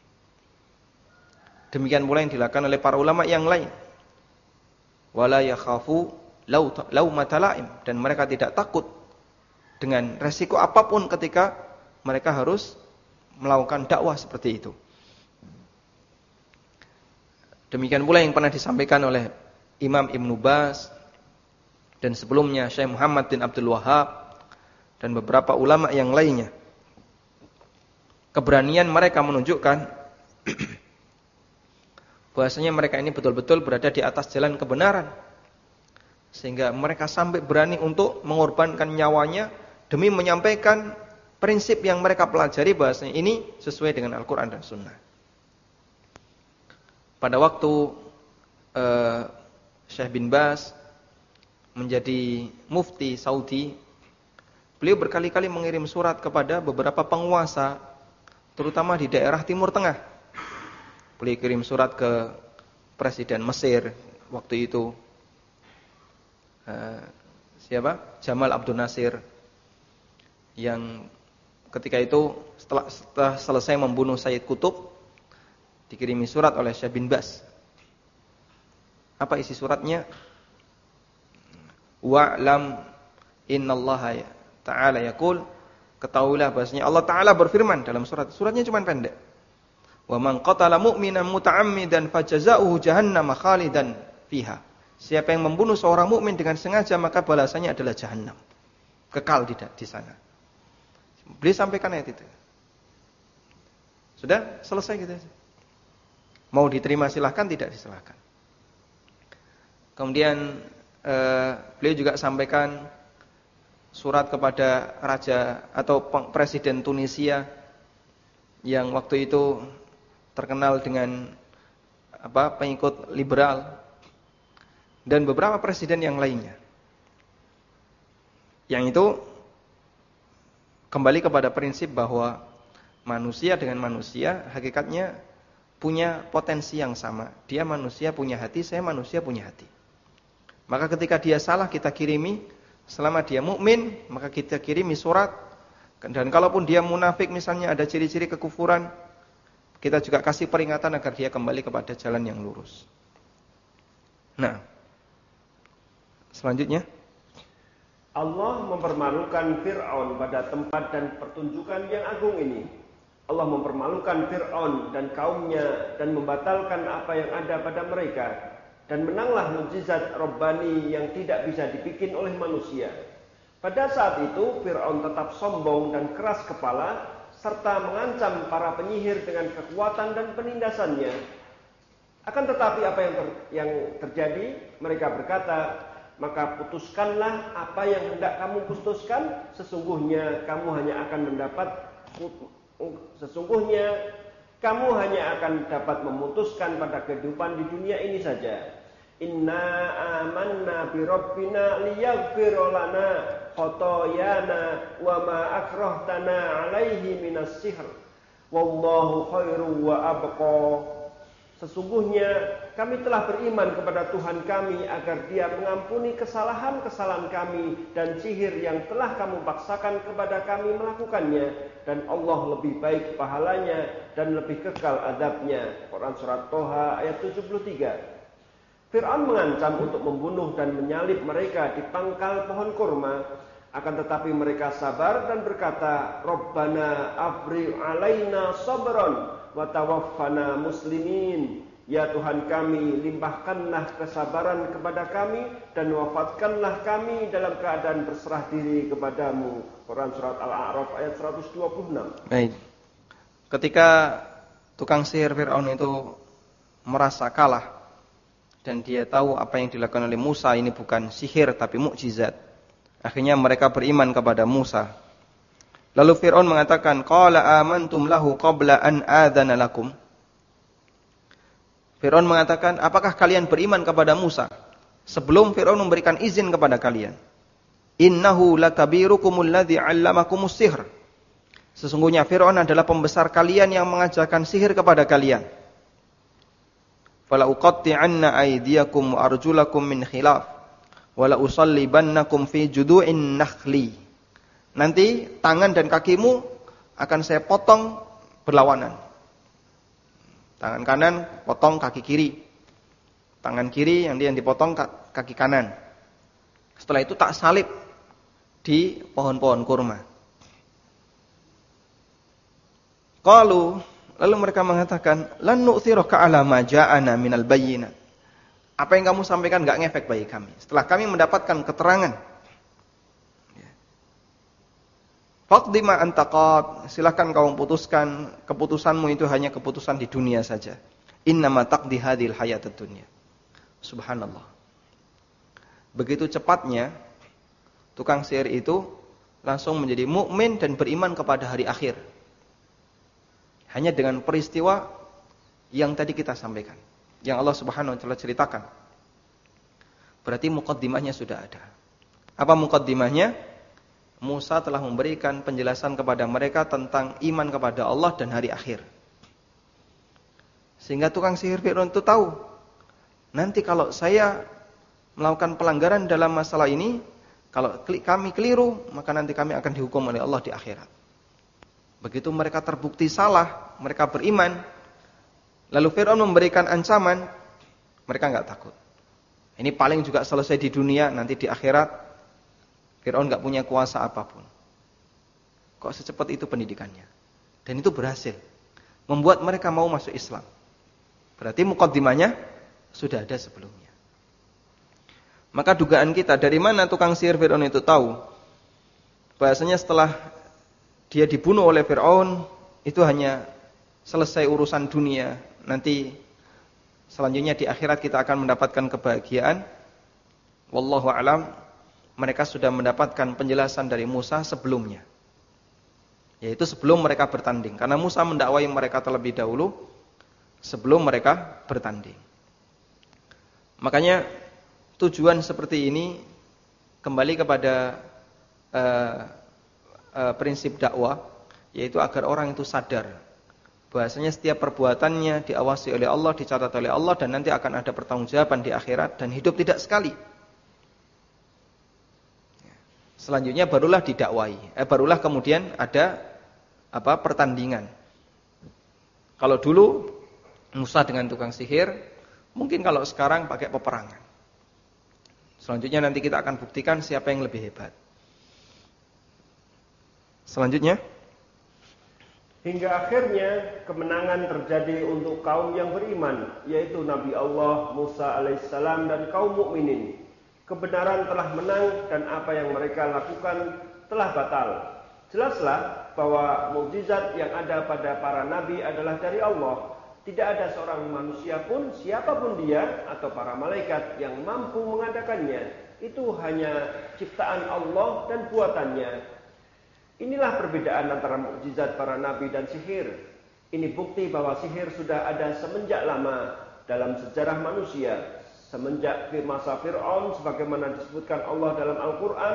Demikian pula yang dilakukan oleh para ulama yang lain. Wala yakhafu laumata laim, dan mereka tidak takut dengan resiko apapun ketika mereka harus melakukan dakwah seperti itu. Demikian pula yang pernah disampaikan oleh Imam Ibn Baz dan sebelumnya Syekh Muhammad bin Abdul Wahhab dan beberapa ulama yang lainnya. Keberanian mereka menunjukkan bahwasanya mereka ini betul-betul berada di atas jalan kebenaran. Sehingga mereka sampai berani untuk mengorbankan nyawanya demi menyampaikan prinsip yang mereka pelajari, bahwasanya ini sesuai dengan Al-Quran dan Sunnah. Pada waktu uh, Syekh bin Baz menjadi mufti Saudi, beliau berkali-kali mengirim surat kepada beberapa penguasa, terutama di daerah Timur Tengah. Beliau kirim surat ke Presiden Mesir waktu itu, uh, siapa? Jamal Abdul Nasir, yang ketika itu setelah, setelah selesai membunuh Sayyid Qutb, dikirimi surat oleh Syekh bin Baz. Apa isi suratnya? Wa'lam innallaha ta'ala yaqul, ketahuilah bahwasanya Allah Ta'ala berfirman dalam surat. Suratnya cuma pendek. Wa man qatala mu'minan muta'ammidan fajazaohu jahannam khalidan fiha. Siapa yang membunuh seorang mukmin dengan sengaja, maka balasannya adalah jahannam. Kekal di, di sana. Beliau sampaikan ayat itu. Sudah selesai gitu. Mau diterima silahkan, tidak disilahkan. Kemudian eh, beliau juga sampaikan surat kepada raja atau presiden Tunisia yang waktu itu terkenal dengan apa pengikut liberal, dan beberapa presiden yang lainnya. Yang itu kembali kepada prinsip bahwa manusia dengan manusia hakikatnya punya potensi yang sama. Dia manusia punya hati, saya manusia punya hati. Maka ketika dia salah kita kirimi, selama dia mukmin maka kita kirimi surat. Dan kalaupun dia munafik misalnya ada ciri-ciri kekufuran, kita juga kasih peringatan agar dia kembali kepada jalan yang lurus. Nah, selanjutnya Allah mempermalukan Fir'aun pada tempat dan pertunjukan yang agung ini. Allah mempermalukan Fir'aun dan kaumnya dan membatalkan apa yang ada pada mereka. Dan menanglah mukjizat Rabbani yang tidak bisa dibikin oleh manusia. Pada saat itu Fir'aun tetap sombong dan keras kepala, serta mengancam para penyihir dengan kekuatan dan penindasannya. Akan tetapi apa yang, ter, yang terjadi? Mereka berkata, maka putuskanlah apa yang hendak kamu putuskan. Sesungguhnya kamu hanya akan mendapat Sesungguhnya kamu hanya akan dapat memutuskan pada kehidupan di dunia ini saja. Inna amanna bi rabbina liyaghfir lana khotoyana wa ma akrahtana alaihi minas sihr wallahu khairu wa abqa. Sesungguhnya kami telah beriman kepada Tuhan kami agar Dia mengampuni kesalahan-kesalahan kami dan sihir yang telah kamu paksakan kepada kami melakukannya, dan Allah lebih baik pahalanya dan lebih kekal adabnya. Quran surat Toha ayat tujuh puluh tiga. Fir'aun mengancam untuk membunuh dan menyalib mereka di pangkal pohon kurma, akan tetapi mereka sabar dan berkata, Rabbana afri alaina sabran wa tawaffana muslimin. Ya Tuhan kami, limpahkanlah kesabaran kepada kami dan wafatkanlah kami dalam keadaan berserah diri kepadamu. Quran surat Al-A'raf ayat seratus dua puluh enam. Baik. Ketika tukang sihir Fir'aun itu merasa kalah dan dia tahu apa yang dilakukan oleh Musa ini bukan sihir tapi mukjizat, akhirnya mereka beriman kepada Musa. Lalu Fir'aun mengatakan, qala amantum lahu qabla an adzana lakum. Fir'aun mengatakan, apakah kalian beriman kepada Musa sebelum Fir'aun memberikan izin kepada kalian? Innahu lakabirukumul ladzi 'allamakumus sihr. Sesungguhnya Fir'aun adalah pembesar kalian yang mengajarkan sihir kepada kalian. Fala uqatti'anna aydiyakum wa arjulakum min khilaf wa la usallibannakum fi judu'in nakhli. Nanti tangan dan kakimu akan saya potong berlawanan. Tangan kanan potong kaki kiri. Tangan kiri yang yang dipotong kaki kanan. Setelah itu tak salib di pohon-pohon kurma. Qalu, lalu mereka mengatakan, lan nu'thiraka 'ala ma ja'ana minal bayyinat. Apa yang kamu sampaikan enggak ngefek bagi kami. Setelah kami mendapatkan keterangan, faqdi ma anta qad, silakan kamu putuskan, keputusanmu itu hanya keputusan di dunia saja. Innama taqdi hadhil hayatad dunya. Subhanallah. Begitu cepatnya tukang sihir itu langsung menjadi mukmin dan beriman kepada hari akhir. Hanya dengan peristiwa yang tadi kita sampaikan, yang Allah Subhanahu wa taala ceritakan. Berarti muqaddimahnya sudah ada. Apa muqaddimahnya? Musa telah memberikan penjelasan kepada mereka tentang iman kepada Allah dan hari akhir. Sehingga tukang sihir Fir'aun itu tahu, nanti kalau saya melakukan pelanggaran dalam masalah ini, kalau kami keliru, maka nanti kami akan dihukum oleh Allah di akhirat. Begitu mereka terbukti salah, mereka beriman, lalu Fir'aun memberikan ancaman, mereka enggak takut. Ini paling juga selesai di dunia, nanti di akhirat Fir'aun enggak punya kuasa apapun. Kok secepat itu pendidikannya? Dan itu berhasil membuat mereka mau masuk Islam. Berarti muqaddimahnya sudah ada sebelumnya. Maka dugaan kita, dari mana tukang sihir Fir'aun itu tahu bahasanya setelah dia dibunuh oleh Fir'aun itu hanya selesai urusan dunia, nanti selanjutnya di akhirat kita akan mendapatkan kebahagiaan. Wallahu a'lam. Mereka sudah mendapatkan penjelasan dari Musa sebelumnya, yaitu sebelum mereka bertanding, karena Musa mendakwai mereka terlebih dahulu sebelum mereka bertanding. Makanya tujuan seperti ini kembali kepada uh, uh, prinsip dakwah, yaitu agar orang itu sadar bahwasanya setiap perbuatannya diawasi oleh Allah, dicatat oleh Allah, dan nanti akan ada pertanggungjawaban di akhirat, dan hidup tidak sekali. Selanjutnya barulah didakwai, eh, barulah kemudian ada apa pertandingan. Kalau dulu Musa dengan tukang sihir, mungkin kalau sekarang pakai peperangan. Selanjutnya nanti kita akan buktikan siapa yang lebih hebat. Selanjutnya, hingga akhirnya kemenangan terjadi untuk kaum yang beriman, yaitu Nabi Allah Musa alaihissalam dan kaum mukminin. Kebenaran telah menang dan apa yang mereka lakukan telah batal. Jelaslah bahwa mukjizat yang ada pada para nabi adalah dari Allah. Tidak ada seorang manusia pun, siapapun dia atau para malaikat yang mampu mengadakannya. Itu hanya ciptaan Allah dan buatannya. Inilah perbedaan antara mukjizat para nabi dan sihir. Ini bukti bahwa sihir sudah ada semenjak lama dalam sejarah manusia. Semenjak masa Fir'aun, sebagaimana disebutkan Allah dalam Al-Quran,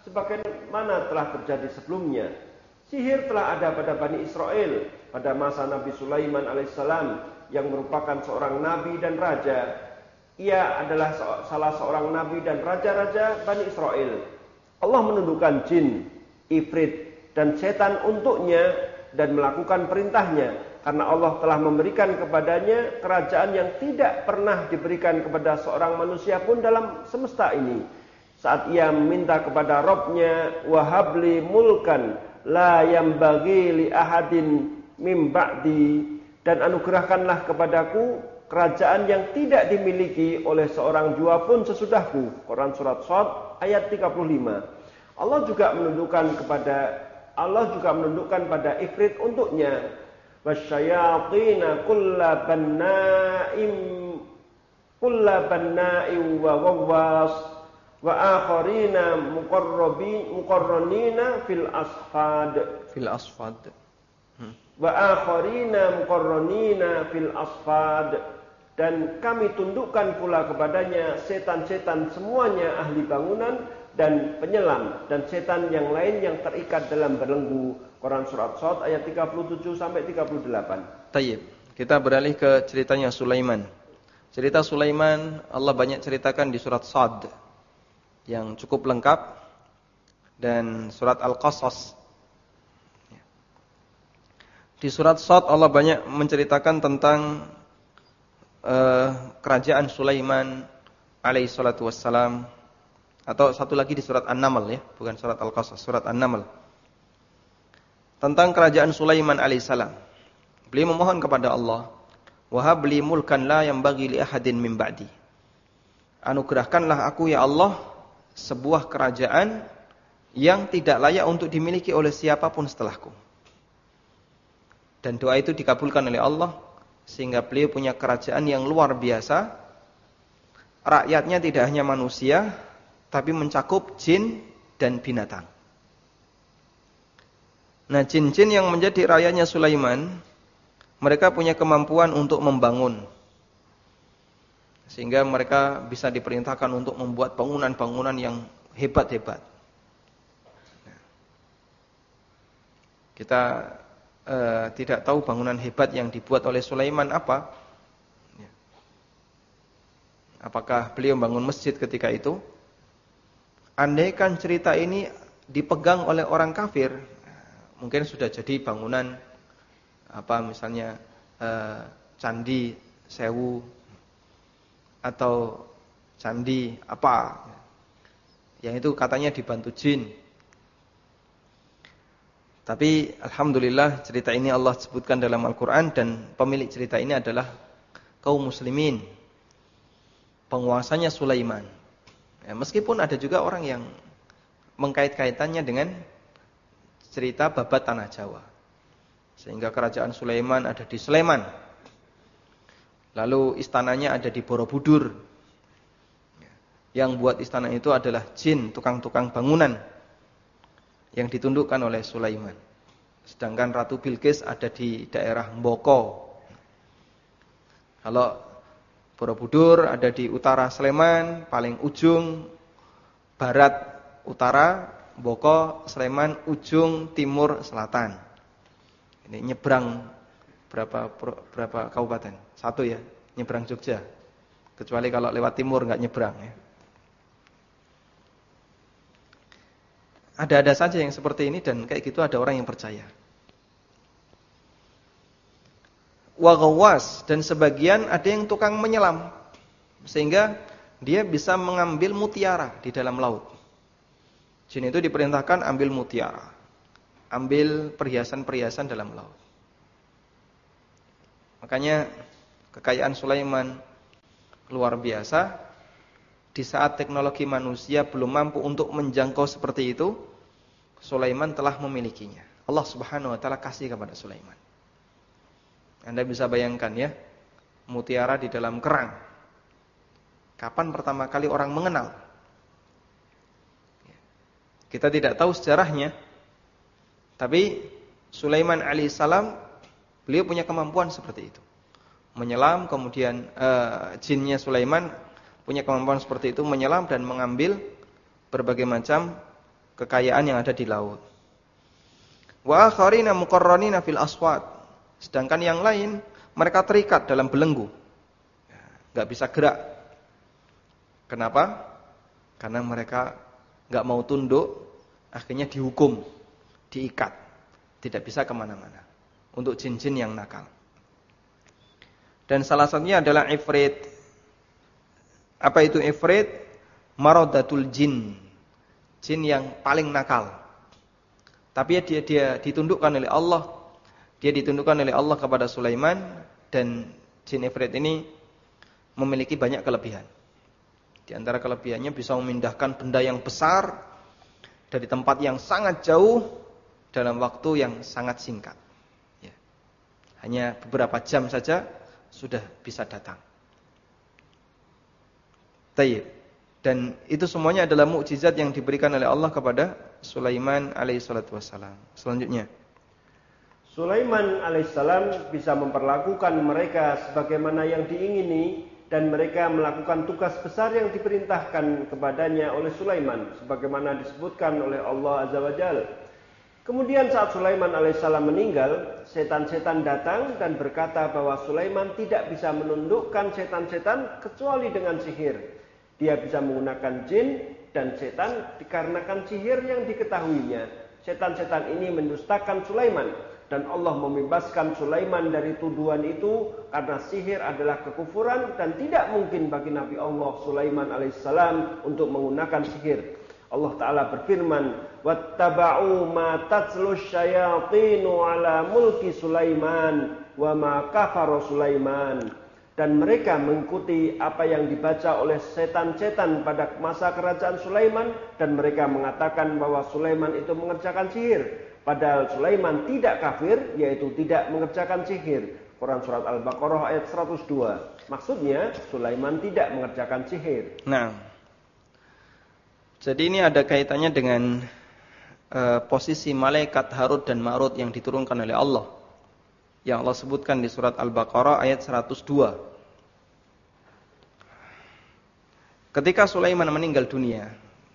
sebagaimana telah terjadi sebelumnya. Sihir telah ada pada Bani Israel pada masa Nabi Sulaiman alaihissalam yang merupakan seorang nabi dan raja. Ia adalah salah seorang nabi dan raja-raja Bani Israel. Allah menundukkan jin, ifrit, dan setan untuknya dan melakukan perintahnya, karena Allah telah memberikan kepadanya kerajaan yang tidak pernah diberikan kepada seorang manusia pun dalam semesta ini. Saat ia meminta kepada Rabb-nya, wahabli mulkan la yambaghi li ahadin mim ba'di, dan anugerahkanlah kepadaku kerajaan yang tidak dimiliki oleh seorang jua pun sesudahku. Quran surat Shad ayat tiga puluh lima. Allah juga menundukkan kepada Allah juga menundukkan pada ifrit untuknya. Wasyayatina kulla banna'im kulla banna'in wa ghawwas wa akharina muqarrabin muqarranina fil asfad fil asfad hmm. wa akharina muqarranina fil asfad, dan kami tundukkan pula kepadanya setan-setan semuanya ahli bangunan dan penyelam, dan setan yang lain yang terikat dalam belenggu. Quran surat Shad ayat tiga puluh tujuh sampai tiga puluh delapan. Tayyib. Kita beralih ke ceritanya Sulaiman. Cerita Sulaiman Allah banyak ceritakan di surat Shad yang cukup lengkap, dan surat Al-Qasas. Di surat Shad Allah banyak menceritakan tentang uh, kerajaan Sulaiman alaihi salatu wassalam. Atau satu lagi di surat An-Naml ya, bukan surat Al-Qasas, surat An-Naml. Tentang kerajaan Sulaiman alaihissalam. Beliau memohon kepada Allah, "Wahab li mulkan la yanbaghi li ahadin min ba'di." Anugerahkanlah aku ya Allah sebuah kerajaan yang tidak layak untuk dimiliki oleh siapapun setelahku. Dan doa itu dikabulkan oleh Allah sehingga beliau punya kerajaan yang luar biasa. Rakyatnya tidak hanya manusia, tapi mencakup jin dan binatang. Nah, jin-jin yang menjadi rakyatnya Sulaiman, mereka punya kemampuan untuk membangun. Sehingga mereka bisa diperintahkan untuk membuat bangunan-bangunan yang hebat-hebat. Kita eh, tidak tahu bangunan hebat yang dibuat oleh Sulaiman apa. Apakah beliau bangun masjid ketika itu? Andaikan cerita ini dipegang oleh orang kafir, mungkin sudah jadi bangunan apa misalnya eh, candi sewu atau candi apa, yang itu katanya dibantu jin. Tapi alhamdulillah cerita ini Allah sebutkan dalam Al-Quran, dan pemilik cerita ini adalah kaum muslimin, penguasanya Sulaiman. Ya, meskipun ada juga orang yang mengkait-kaitannya dengan cerita babat tanah Jawa. Sehingga kerajaan Sulaiman ada di Sleman. Lalu istananya ada di Borobudur. Yang buat istana itu adalah jin, tukang-tukang bangunan yang ditundukkan oleh Sulaiman. Sedangkan Ratu Bilqis ada di daerah Mboko. Kalau Borobudur ada di utara Sleman, paling ujung barat utara, Mboko, Sleman, ujung timur selatan. Ini nyebrang berapa berapa kabupaten? Satu ya, nyebrang Jogja. Kecuali kalau lewat timur nggak nyebrang ya. Ada-ada saja yang seperti ini, dan kayak gitu ada orang yang percaya. Wa ghawwas, dan sebagian ada yang tukang menyelam, sehingga dia bisa mengambil mutiara di dalam laut. Jin itu diperintahkan ambil mutiara, ambil perhiasan-perhiasan dalam laut. Makanya kekayaan Sulaiman luar biasa. Di saat teknologi manusia belum mampu untuk menjangkau seperti itu, Sulaiman telah memilikinya. Allah Subhanahu wa taala kasih kepada Sulaiman. Anda bisa bayangkan ya, mutiara di dalam kerang. Kapan pertama kali orang mengenal? Kita tidak tahu sejarahnya. Tapi Sulaiman alaihissalam, beliau punya kemampuan seperti itu. Menyelam, kemudian uh, jinnya Sulaiman punya kemampuan seperti itu, menyelam dan mengambil berbagai macam kekayaan yang ada di laut. Wa akharina muqarranina fil aswad. Sedangkan yang lain mereka terikat dalam belenggu. Enggak bisa gerak. Kenapa? Karena mereka enggak mau tunduk, akhirnya dihukum, diikat. Tidak bisa kemana-mana. Untuk jin-jin yang nakal. Dan salah satunya adalah ifrit. Apa itu ifrit? Maradatul jin. Jin yang paling nakal. Tapi dia dia ditundukkan oleh Allah. Dia ditundukkan oleh Allah kepada Sulaiman, dan jin ifrit ini memiliki banyak kelebihan. Di antara kelebihannya bisa memindahkan benda yang besar dari tempat yang sangat jauh dalam waktu yang sangat singkat. Ya. Hanya beberapa jam saja sudah bisa datang. Tayyib. Dan itu semuanya adalah mukjizat yang diberikan oleh Allah kepada Sulaiman alaihissalatu wassalam. Selanjutnya, Sulaiman alaihissalam bisa memperlakukan mereka sebagaimana yang diingini, dan mereka melakukan tugas besar yang diperintahkan kepadanya oleh Sulaiman sebagaimana disebutkan oleh Allah Azza wa Jalla. Kemudian saat Sulaiman alaihissalam meninggal, setan-setan datang dan berkata bahwa Sulaiman tidak bisa menundukkan setan-setan kecuali dengan sihir. Dia bisa menggunakan jin dan setan dikarenakan sihir yang diketahuinya. Setan-setan ini mendustakan Sulaiman, dan Allah membebaskan Sulaiman dari tuduhan itu karena sihir adalah kekufuran dan tidak mungkin bagi Nabi Allah Sulaiman alaihissalam untuk menggunakan sihir. Allah Ta'ala berfirman, "Wattaba'u ma tatlus syayatinu ala mulki Sulaiman wa ma kafara Sulaiman." Dan mereka mengikuti apa yang dibaca oleh setan-setan pada masa kerajaan Sulaiman, dan mereka mengatakan bahwa Sulaiman itu mengerjakan sihir. Padahal Sulaiman tidak kafir, yaitu tidak mengerjakan sihir. Quran surat Al-Baqarah ayat seratus dua. Maksudnya Sulaiman tidak mengerjakan sihir. Nah, jadi ini ada kaitannya dengan uh, posisi malaikat Harut dan Marut yang diturunkan oleh Allah, yang Allah sebutkan di surat Al-Baqarah ayat seratus dua. Ketika Sulaiman meninggal dunia,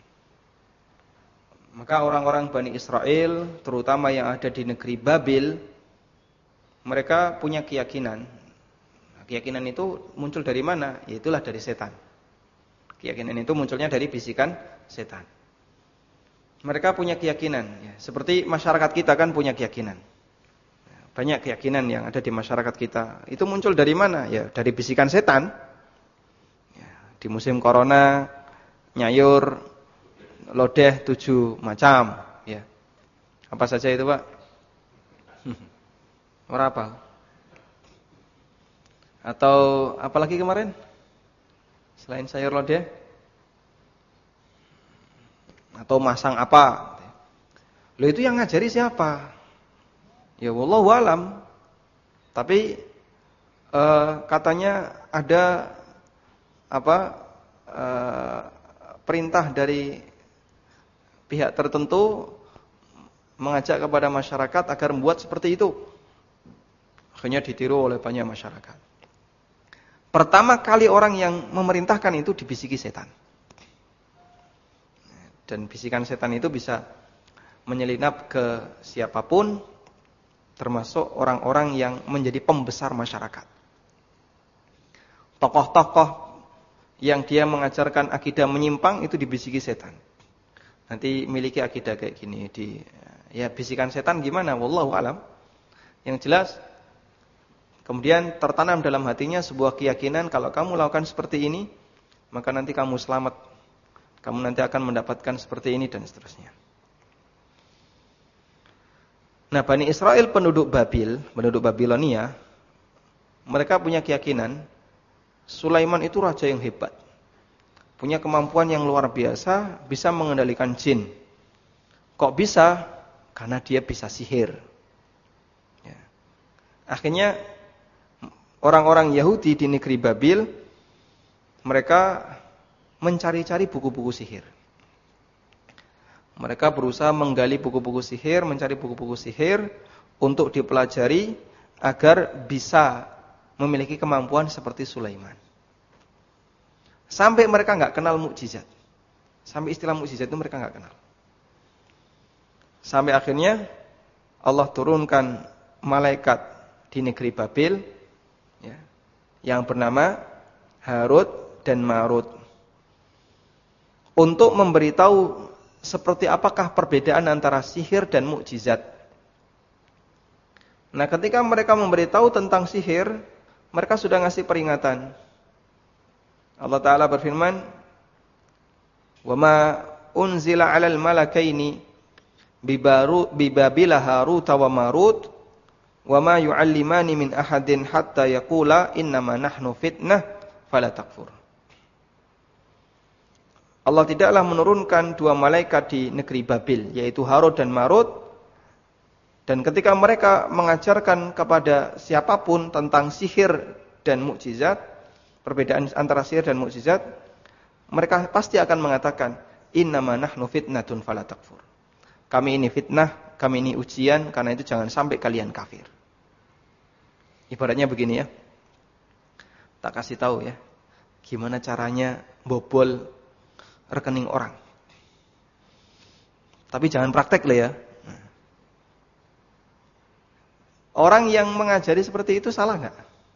maka orang-orang Bani Israel, terutama yang ada di negeri Babil, mereka punya keyakinan. Keyakinan itu muncul dari mana? Yaitulah dari setan. Keyakinan itu munculnya dari bisikan setan. Mereka punya keyakinan, ya, seperti masyarakat kita kan punya keyakinan. Banyak keyakinan yang ada di masyarakat kita. Itu muncul dari mana? Ya, dari bisikan setan. Ya, di musim corona, nyayur, lodeh tujuh macam. Ya. Apa saja itu, Pak? Ora apa? Atau apalagi kemarin? Selain sayur lodeh? Atau masang apa? Loh, itu yang ngajari siapa? Ya wallahu alam. Tapi eh, katanya ada apa eh, perintah dari pihak tertentu mengajak kepada masyarakat agar membuat seperti itu. Akhirnya ditiru oleh banyak masyarakat. Pertama kali orang yang memerintahkan itu dibisiki setan. Dan bisikan setan itu bisa menyelinap ke siapapun, termasuk orang-orang yang menjadi pembesar masyarakat. Tokoh-tokoh yang dia mengajarkan akidah menyimpang itu dibisiki setan. Nanti miliki akidah kayak gini, di ya bisikan setan gimana? Wallahu alam. Yang jelas kemudian tertanam dalam hatinya sebuah keyakinan, kalau kamu lakukan seperti ini, maka nanti kamu selamat. Kamu nanti akan mendapatkan seperti ini dan seterusnya. Nah, Bani Israel penduduk Babil, penduduk Babilonia, mereka punya keyakinan Sulaiman itu raja yang hebat. Punya kemampuan yang luar biasa, bisa mengendalikan jin. Kok bisa? Karena dia bisa sihir. Ya. Akhirnya orang-orang Yahudi di negeri Babil, mereka mencari-cari buku-buku sihir. Mereka berusaha menggali buku-buku sihir, mencari buku-buku sihir untuk dipelajari agar bisa memiliki kemampuan seperti Sulaiman. Sampai mereka nggak kenal mukjizat. Sampai istilah mukjizat itu mereka nggak kenal. Sampai akhirnya Allah turunkan malaikat di negeri Babil ya, yang bernama Harut dan Marut untuk memberitahu seperti apakah perbedaan antara sihir dan mukjizat. Nah, ketika mereka memberitahu tentang sihir, mereka sudah ngasih peringatan. Allah Ta'ala berfirman, "Wa ma unzila 'alal malakaini bibabila Harut wa Marut wa ma yu'allimani min ahadin hatta yaqula innama nahnu fitnah fala takfur." Allah tidaklah menurunkan dua malaikat di negeri Babil, yaitu Harut dan Marut. Dan ketika mereka mengajarkan kepada siapapun tentang sihir dan mukjizat, perbedaan antara sihir dan mukjizat, mereka pasti akan mengatakan, innama nahnu fitnatun fala takfur. Kami ini fitnah, kami ini ujian, karena itu jangan sampai kalian kafir. Ibaratnya begini ya, tak kasih tahu ya, gimana caranya bobol rekening orang. Tapi jangan praktek lah ya. Orang yang mengajari seperti itu salah nggak?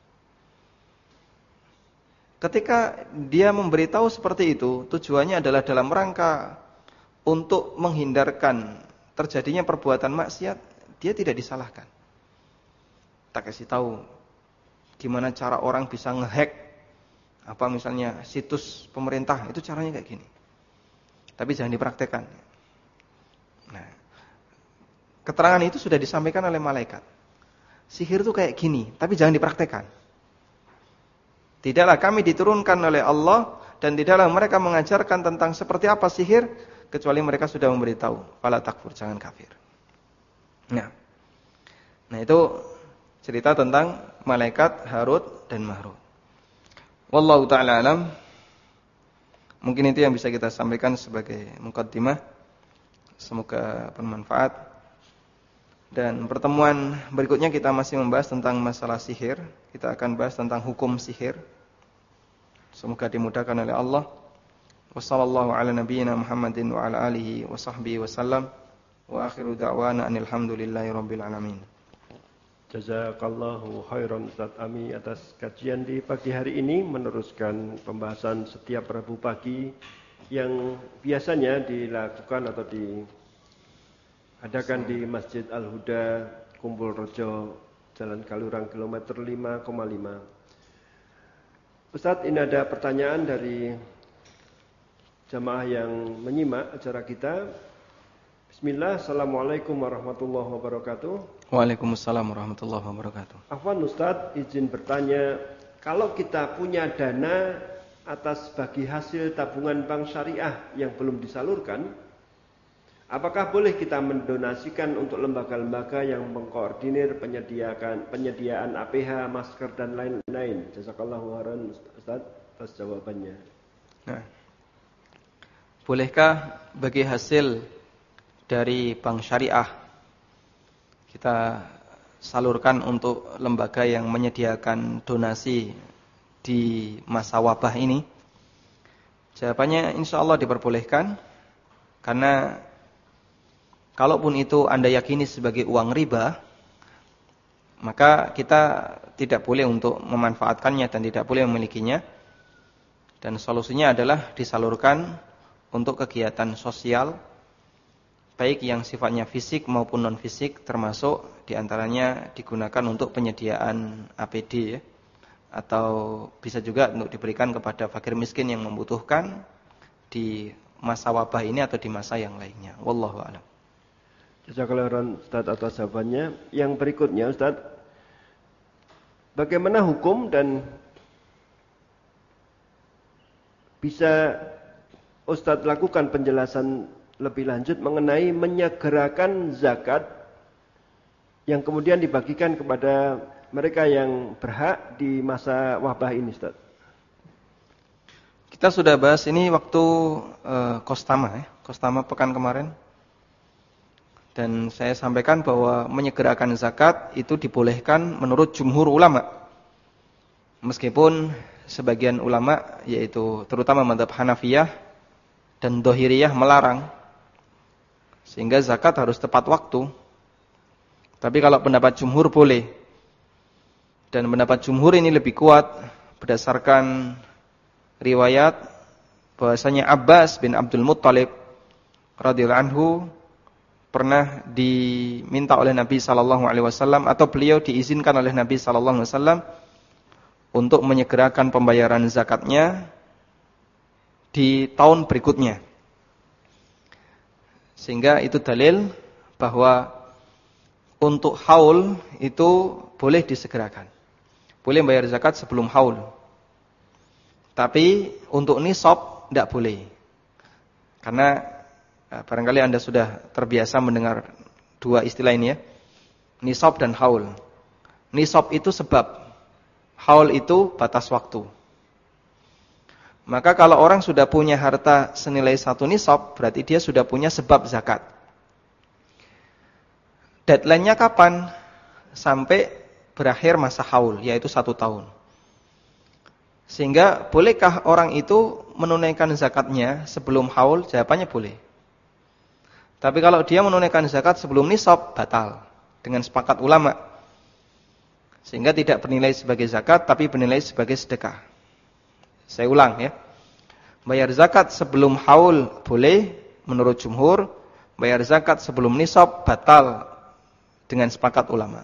Ketika dia memberitahu seperti itu, tujuannya adalah dalam rangka untuk menghindarkan terjadinya perbuatan maksiat, dia tidak disalahkan. Tak kasih tahu gimana cara orang bisa ngehack apa misalnya situs pemerintah, itu caranya kayak gini. Tapi jangan dipraktekkan. Nah, keterangan itu sudah disampaikan oleh malaikat. Sihir itu kayak gini, tapi jangan dipraktekkan. Tidaklah kami diturunkan oleh Allah dan tidaklah mereka mengajarkan tentang seperti apa sihir kecuali mereka sudah memberitahu, fala takfur, jangan kafir. Nah, nah itu cerita tentang malaikat Harut dan Marut. Wallahu ta'ala alam. Mungkin itu yang bisa kita sampaikan sebagai muqaddimah. Semoga bermanfaat. Dan pertemuan berikutnya kita masih membahas tentang masalah sihir. Kita akan bahas tentang hukum sihir. Semoga dimudahkan oleh Allah. Wassallallahu ala nabiyyina Muhammadin wa ala alihi wa sahbihi wasallam. Wa akhiru da'wana anilhamdulillahi rabbil alamin. Jazakallahu khairan Ustaz Ami atas kajian di pagi hari ini, meneruskan pembahasan setiap Rabu pagi yang biasanya dilakukan atau diadakan di Masjid Al-Huda, Kumpul Rejo, Jalan Kalurang, kilometer lima koma lima. Ustaz, ini ada pertanyaan dari jamaah yang menyimak acara kita. Bismillah, Assalamualaikum warahmatullahi wabarakatuh. Waalaikumsalam warahmatullahi wabarakatuh. Afwan Ustaz, izin bertanya, kalau kita punya dana atas bagi hasil tabungan bank syariah yang belum disalurkan, apakah boleh kita mendonasikan untuk lembaga-lembaga yang mengkoordinir penyediaan penyediaan A P H, masker dan lain-lain? Jazakallahu khairan Ustaz atas jawabannya. Nah, bolehkah bagi hasil dari bank syariah kita salurkan untuk lembaga yang menyediakan donasi di masa wabah ini? Jawabannya insya Allah diperbolehkan, karena kalaupun itu Anda yakini sebagai uang riba, maka kita tidak boleh untuk memanfaatkannya dan tidak boleh memilikinya. Dan solusinya adalah disalurkan untuk kegiatan sosial, baik yang sifatnya fisik maupun non fisik, termasuk diantaranya digunakan untuk penyediaan A P D ya, atau bisa juga untuk diberikan kepada fakir miskin yang membutuhkan di masa wabah ini atau di masa yang lainnya. Wallahu a'lam. Jazakallahu khairan Ustaz atas jawabannya. Yang berikutnya Ustaz, bagaimana hukum dan bisa Ustaz lakukan penjelasan lebih lanjut mengenai menyegerakan zakat yang kemudian dibagikan kepada mereka yang berhak di masa wabah ini, Ustaz? Kita sudah bahas ini waktu uh, Kostama ya, Kostama pekan kemarin. Dan saya sampaikan bahwa menyegerakan zakat itu dibolehkan menurut jumhur ulama. Meskipun sebagian ulama, yaitu terutama mazhab Hanafiyah dan Dhahiriyah, melarang. Sehingga zakat harus tepat waktu. Tapi kalau pendapat jumhur boleh. Dan pendapat jumhur ini lebih kuat berdasarkan riwayat bahwasanya Abbas bin Abdul Muttalib radhiyallahu anhu pernah diminta oleh Nabi sallallahu alaihi wasallam atau beliau diizinkan oleh Nabi sallallahu alaihi wasallam untuk menyegerakan pembayaran zakatnya di tahun berikutnya. Sehingga itu dalil bahwa untuk haul itu boleh disegerakan. Boleh bayar zakat sebelum haul. Tapi untuk nisab tidak boleh. Karena barangkali Anda sudah terbiasa mendengar dua istilah ini ya. Nisab dan haul. Nisab itu sebab. Haul itu batas waktu. Maka kalau orang sudah punya harta senilai satu nisab, berarti dia sudah punya sebab zakat. Deadline-nya kapan? Sampai berakhir masa haul, yaitu satu tahun. Sehingga bolehkah orang itu menunaikan zakatnya sebelum haul? Jawabannya boleh. Tapi kalau dia menunaikan zakat sebelum nisab, batal. Dengan sepakat ulama. Sehingga tidak bernilai sebagai zakat, tapi bernilai sebagai sedekah. Saya ulang ya. Bayar zakat sebelum haul boleh menurut jumhur. Bayar zakat sebelum nisab batal dengan sepakat ulama.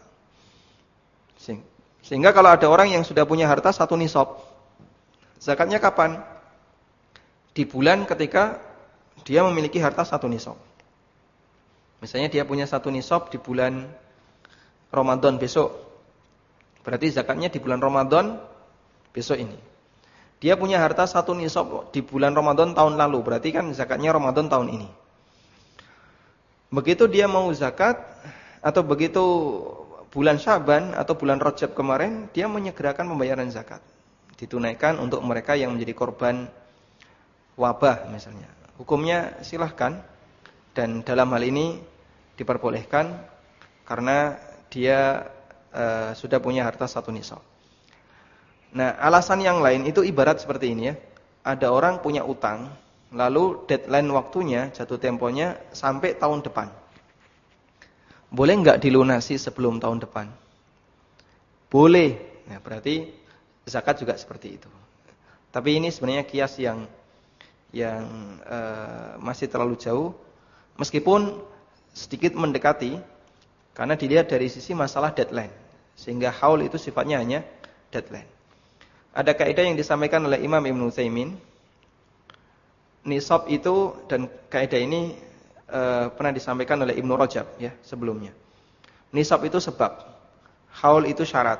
Sehingga kalau ada orang yang sudah punya harta satu nisab, zakatnya kapan? Di bulan ketika dia memiliki harta satu nisab. Misalnya dia punya satu nisab di bulan Ramadan besok. Berarti zakatnya di bulan Ramadan besok ini. Dia punya harta satu nisab di bulan Ramadan tahun lalu. Berarti kan zakatnya Ramadan tahun ini. Begitu dia mau zakat, atau begitu bulan Syaban atau bulan Rajab kemarin, dia menyegerakan pembayaran zakat. Ditunaikan untuk mereka yang menjadi korban wabah misalnya. Hukumnya silahkan. Dan dalam hal ini diperbolehkan karena dia Uh, sudah punya harta satu nisab. Nah, alasan yang lain itu ibarat seperti ini ya. Ada orang punya utang, lalu deadline waktunya, jatuh temponya sampai tahun depan. Boleh enggak dilunasi sebelum tahun depan? Boleh. Nah, berarti zakat juga seperti itu. Tapi ini sebenarnya kias yang yang uh, masih terlalu jauh, meskipun sedikit mendekati, karena dilihat dari sisi masalah deadline. Sehingga haul itu sifatnya hanya deadline. Ada kaidah yang disampaikan oleh Imam Ibnu Utsaimin. Nisab itu, dan kaidah ini e, pernah disampaikan oleh Ibnu Rajab ya sebelumnya. Nisab itu sebab, haul itu syarat.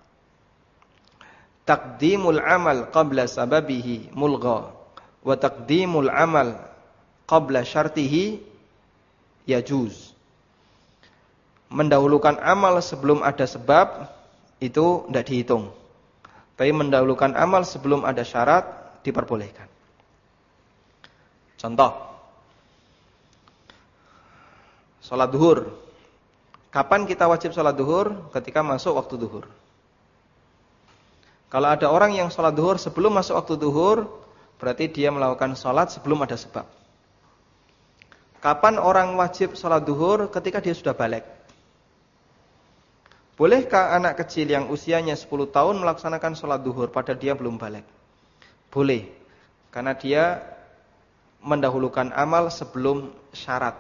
Taqdimul amal qabla sababihi mulgha wa taqdimul amal qabla syartihi yajuz. Mendahulukan amal sebelum ada sebab itu tidak dihitung. Tapi mendahulukan amal sebelum ada syarat diperbolehkan. Contoh, sholat duhur. Kapan kita wajib sholat duhur? Ketika masuk waktu duhur. Kalau ada orang yang sholat duhur sebelum masuk waktu duhur, berarti dia melakukan sholat sebelum ada sebab. Kapan orang wajib sholat duhur? Ketika dia sudah balik. Bolehkah anak kecil yang usianya sepuluh tahun melaksanakan sholat duhur padahal dia belum balik? Boleh. Karena dia mendahulukan amal sebelum syarat.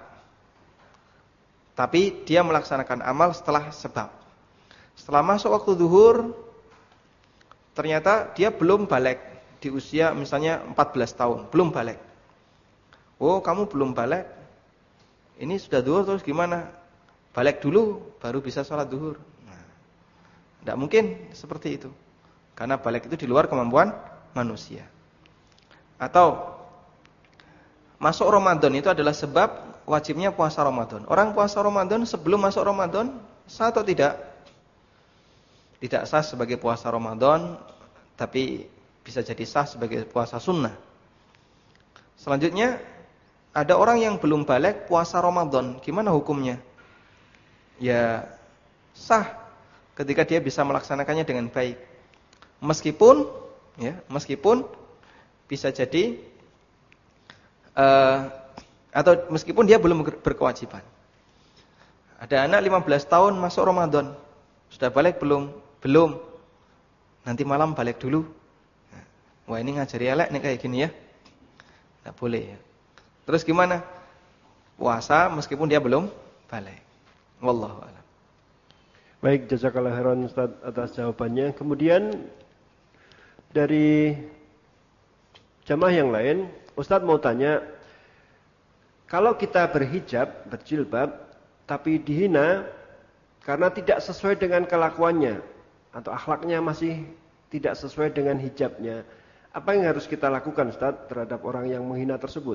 Tapi dia melaksanakan amal setelah sebab. Setelah masuk waktu duhur, ternyata dia belum balik. Di usia misalnya empat belas tahun, belum balik. Oh, kamu belum balik? Ini sudah duhur terus gimana? Balik dulu, baru bisa sholat duhur. Tidak mungkin seperti itu. Karena balik itu di luar kemampuan manusia. Atau masuk Ramadan itu adalah sebab wajibnya puasa Ramadan. Orang puasa Ramadan sebelum masuk Ramadan sah atau tidak? Tidak sah sebagai puasa Ramadan, tapi bisa jadi sah sebagai puasa sunnah. Selanjutnya, ada orang yang belum balik puasa Ramadan. Gimana hukumnya? Ya sah ketika dia bisa melaksanakannya dengan baik. Meskipun ya, meskipun bisa jadi uh, Atau meskipun dia belum berkewajiban. Ada anak lima belas tahun masuk Ramadan. Sudah balik belum? Belum. Nanti malam balik dulu. Wah, ini ngajari elek nih kayak gini ya. Tidak boleh ya. Terus gimana? Puasa meskipun dia belum balik. Wallahu a'lam. Baik, jazakallahu khairan Ustaz atas jawabannya. Kemudian dari jamaah yang lain, Ustaz mau tanya, kalau kita berhijab, berjilbab, tapi dihina karena tidak sesuai dengan kelakuannya atau akhlaknya masih tidak sesuai dengan hijabnya, apa yang harus kita lakukan Ustaz terhadap orang yang menghina tersebut?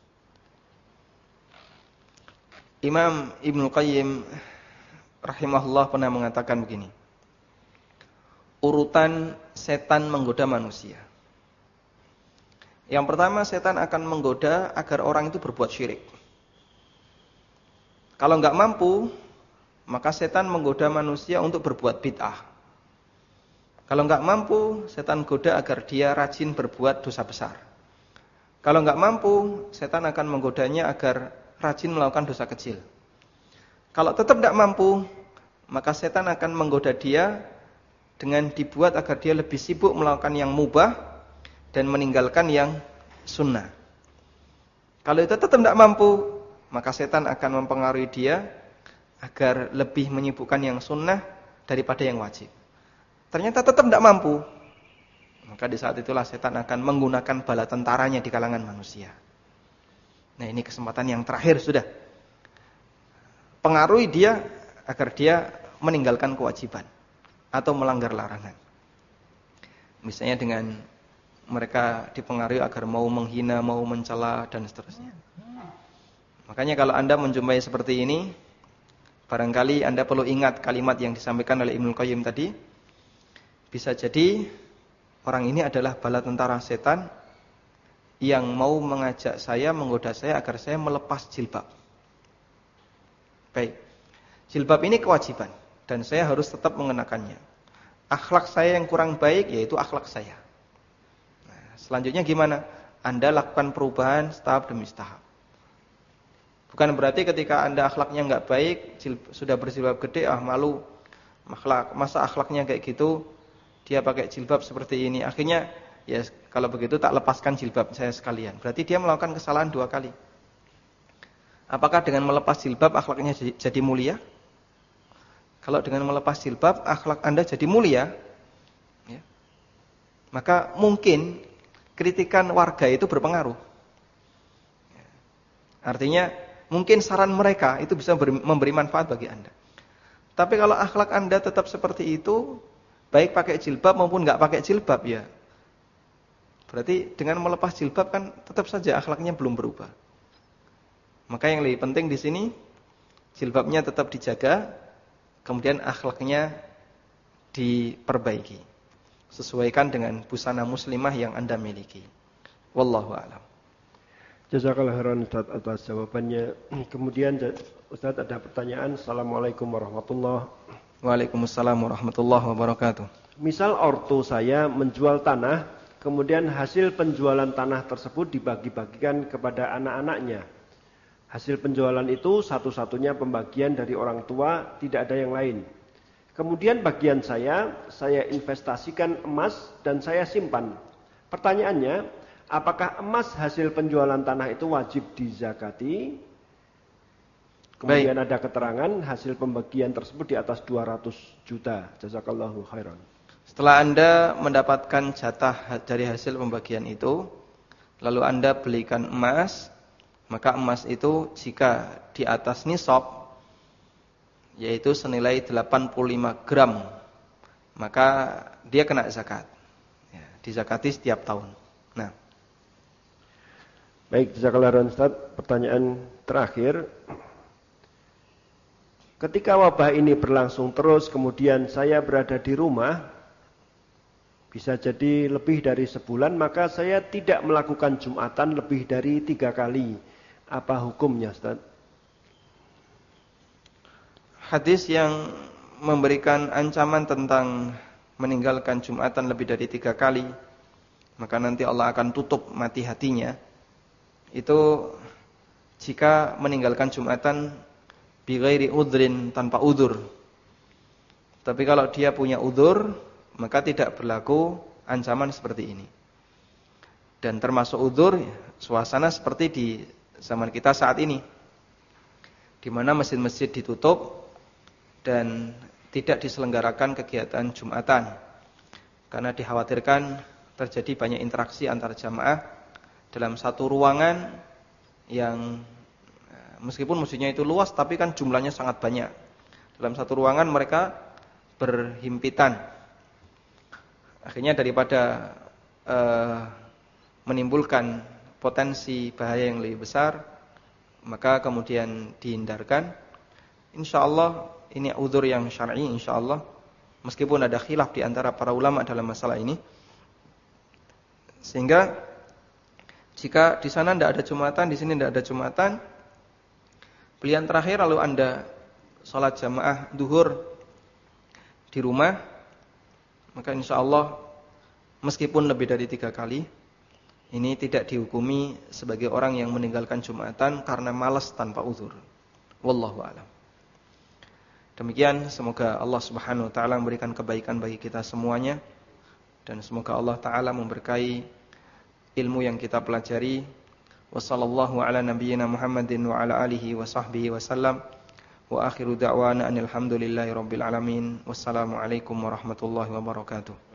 Imam Ibnu Qayyim rahimahullah pernah mengatakan begini. Urutan setan menggoda manusia. Yang pertama, setan akan menggoda agar orang itu berbuat syirik. Kalau enggak mampu, maka setan menggoda manusia untuk berbuat bid'ah. Kalau enggak mampu, setan goda agar dia rajin berbuat dosa besar. Kalau enggak mampu, setan akan menggodanya agar rajin melakukan dosa kecil. Kalau tetap tidak mampu, maka setan akan menggoda dia dengan dibuat agar dia lebih sibuk melakukan yang mubah dan meninggalkan yang sunnah. Kalau itu tetap tidak mampu, maka setan akan mempengaruhi dia agar lebih menyibukkan yang sunnah daripada yang wajib. Ternyata tetap tidak mampu, maka di saat itulah setan akan menggunakan bala tentaranya di kalangan manusia. Nah, ini kesempatan yang terakhir sudah. Pengaruhi dia agar dia meninggalkan kewajiban atau melanggar larangan. Misalnya dengan mereka dipengaruhi agar mau menghina, mau mencela dan seterusnya. Makanya kalau Anda menjumpai seperti ini, barangkali Anda perlu ingat kalimat yang disampaikan oleh Ibnu Qayyim tadi. Bisa jadi orang ini adalah bala tentara setan yang mau mengajak saya, menggoda saya agar saya melepas jilbab. Baik, jilbab ini kewajiban dan saya harus tetap mengenakannya. Akhlak saya yang kurang baik yaitu akhlak saya. Nah, selanjutnya gimana? Anda lakukan perubahan tahap demi tahap. Bukan berarti ketika Anda akhlaknya enggak baik, sudah berjilbab gede, ah malu, akhlak, masa akhlaknya kayak gitu, dia pakai jilbab seperti ini. Akhirnya, ya kalau begitu tak lepaskan jilbab saya sekalian. Berarti dia melakukan kesalahan dua kali. Apakah dengan melepas jilbab akhlaknya jadi mulia? Kalau dengan melepas jilbab akhlak Anda jadi mulia, ya, maka mungkin kritikan warga itu berpengaruh. Artinya mungkin saran mereka itu bisa memberi manfaat bagi Anda. Tapi kalau akhlak Anda tetap seperti itu, baik pakai jilbab maupun enggak pakai jilbab, ya berarti dengan melepas jilbab kan tetap saja akhlaknya belum berubah. Maka yang lebih penting di sini jilbabnya tetap dijaga, kemudian akhlaknya diperbaiki. Sesuaikan dengan busana muslimah yang Anda miliki. Wallahu a'lam. Jazakallahu khairan Ustaz atas jawabannya. Kemudian Ustaz ada pertanyaan. Assalamualaikum warahmatullahi wabarakatuh. Waalaikumsalam warahmatullahi wabarakatuh. Misal ortu saya menjual tanah, kemudian hasil penjualan tanah tersebut dibagi-bagikan kepada anak-anaknya. Hasil penjualan itu satu-satunya pembagian dari orang tua, tidak ada yang lain. Kemudian bagian saya, saya investasikan emas dan saya simpan. Pertanyaannya, apakah emas hasil penjualan tanah itu wajib dizakati? Kemudian Baik. ada keterangan hasil pembagian tersebut di atas dua ratus juta. Jazakallahu khairan. Setelah Anda mendapatkan jatah dari hasil pembagian itu, lalu Anda belikan emas, maka emas itu jika di atas nisab, yaitu senilai delapan puluh lima gram, maka dia kena zakat. Ya, dizakati setiap tahun. Nah, baik, jazakallahu khairan Ustaz. Pertanyaan terakhir. Ketika wabah ini berlangsung terus, kemudian saya berada di rumah, bisa jadi lebih dari sebulan, maka saya tidak melakukan Jumatan lebih dari tiga kali. Apa hukumnya, Ustaz? Hadis yang memberikan ancaman tentang meninggalkan Jumatan lebih dari tiga kali, maka nanti Allah akan tutup mati hatinya, itu jika meninggalkan Jumatan bighairi udhrin, tanpa udzur. Tapi kalau dia punya udzur, maka tidak berlaku ancaman seperti ini. Dan termasuk udzur suasana seperti di zaman kita saat ini, di mana masjid-masjid ditutup dan tidak diselenggarakan kegiatan Jumatan karena dikhawatirkan terjadi banyak interaksi antar jamaah dalam satu ruangan yang meskipun masjidnya itu luas tapi kan jumlahnya sangat banyak. Dalam satu ruangan mereka berhimpitan. Akhirnya daripada uh, menimbulkan potensi bahaya yang lebih besar, maka kemudian dihindarkan. Insyaallah ini udzur yang syar'i insyaallah, meskipun ada khilaf di antara para ulama dalam masalah ini. Sehingga jika di sana tidak ada Jumatan, di sini tidak ada Jumatan, pilihan terakhir lalu Anda sholat jamaah duhur di rumah, maka insyaallah meskipun lebih dari tiga kali, ini tidak dihukumi sebagai orang yang meninggalkan Jumatan karena malas tanpa uzur. Wallahu a'lam. Demikian, semoga Allah Subhanahu wa taala memberikan kebaikan bagi kita semuanya, dan semoga Allah taala memberkahi ilmu yang kita pelajari. Wassallallahu ala nabiyyina Muhammadin wa ala alihi wa sahbihi wasallam. Wa akhiru da'wana anil hamdulillahi rabbil alamin. Wassalamu alaikum warahmatullahi wabarakatuh.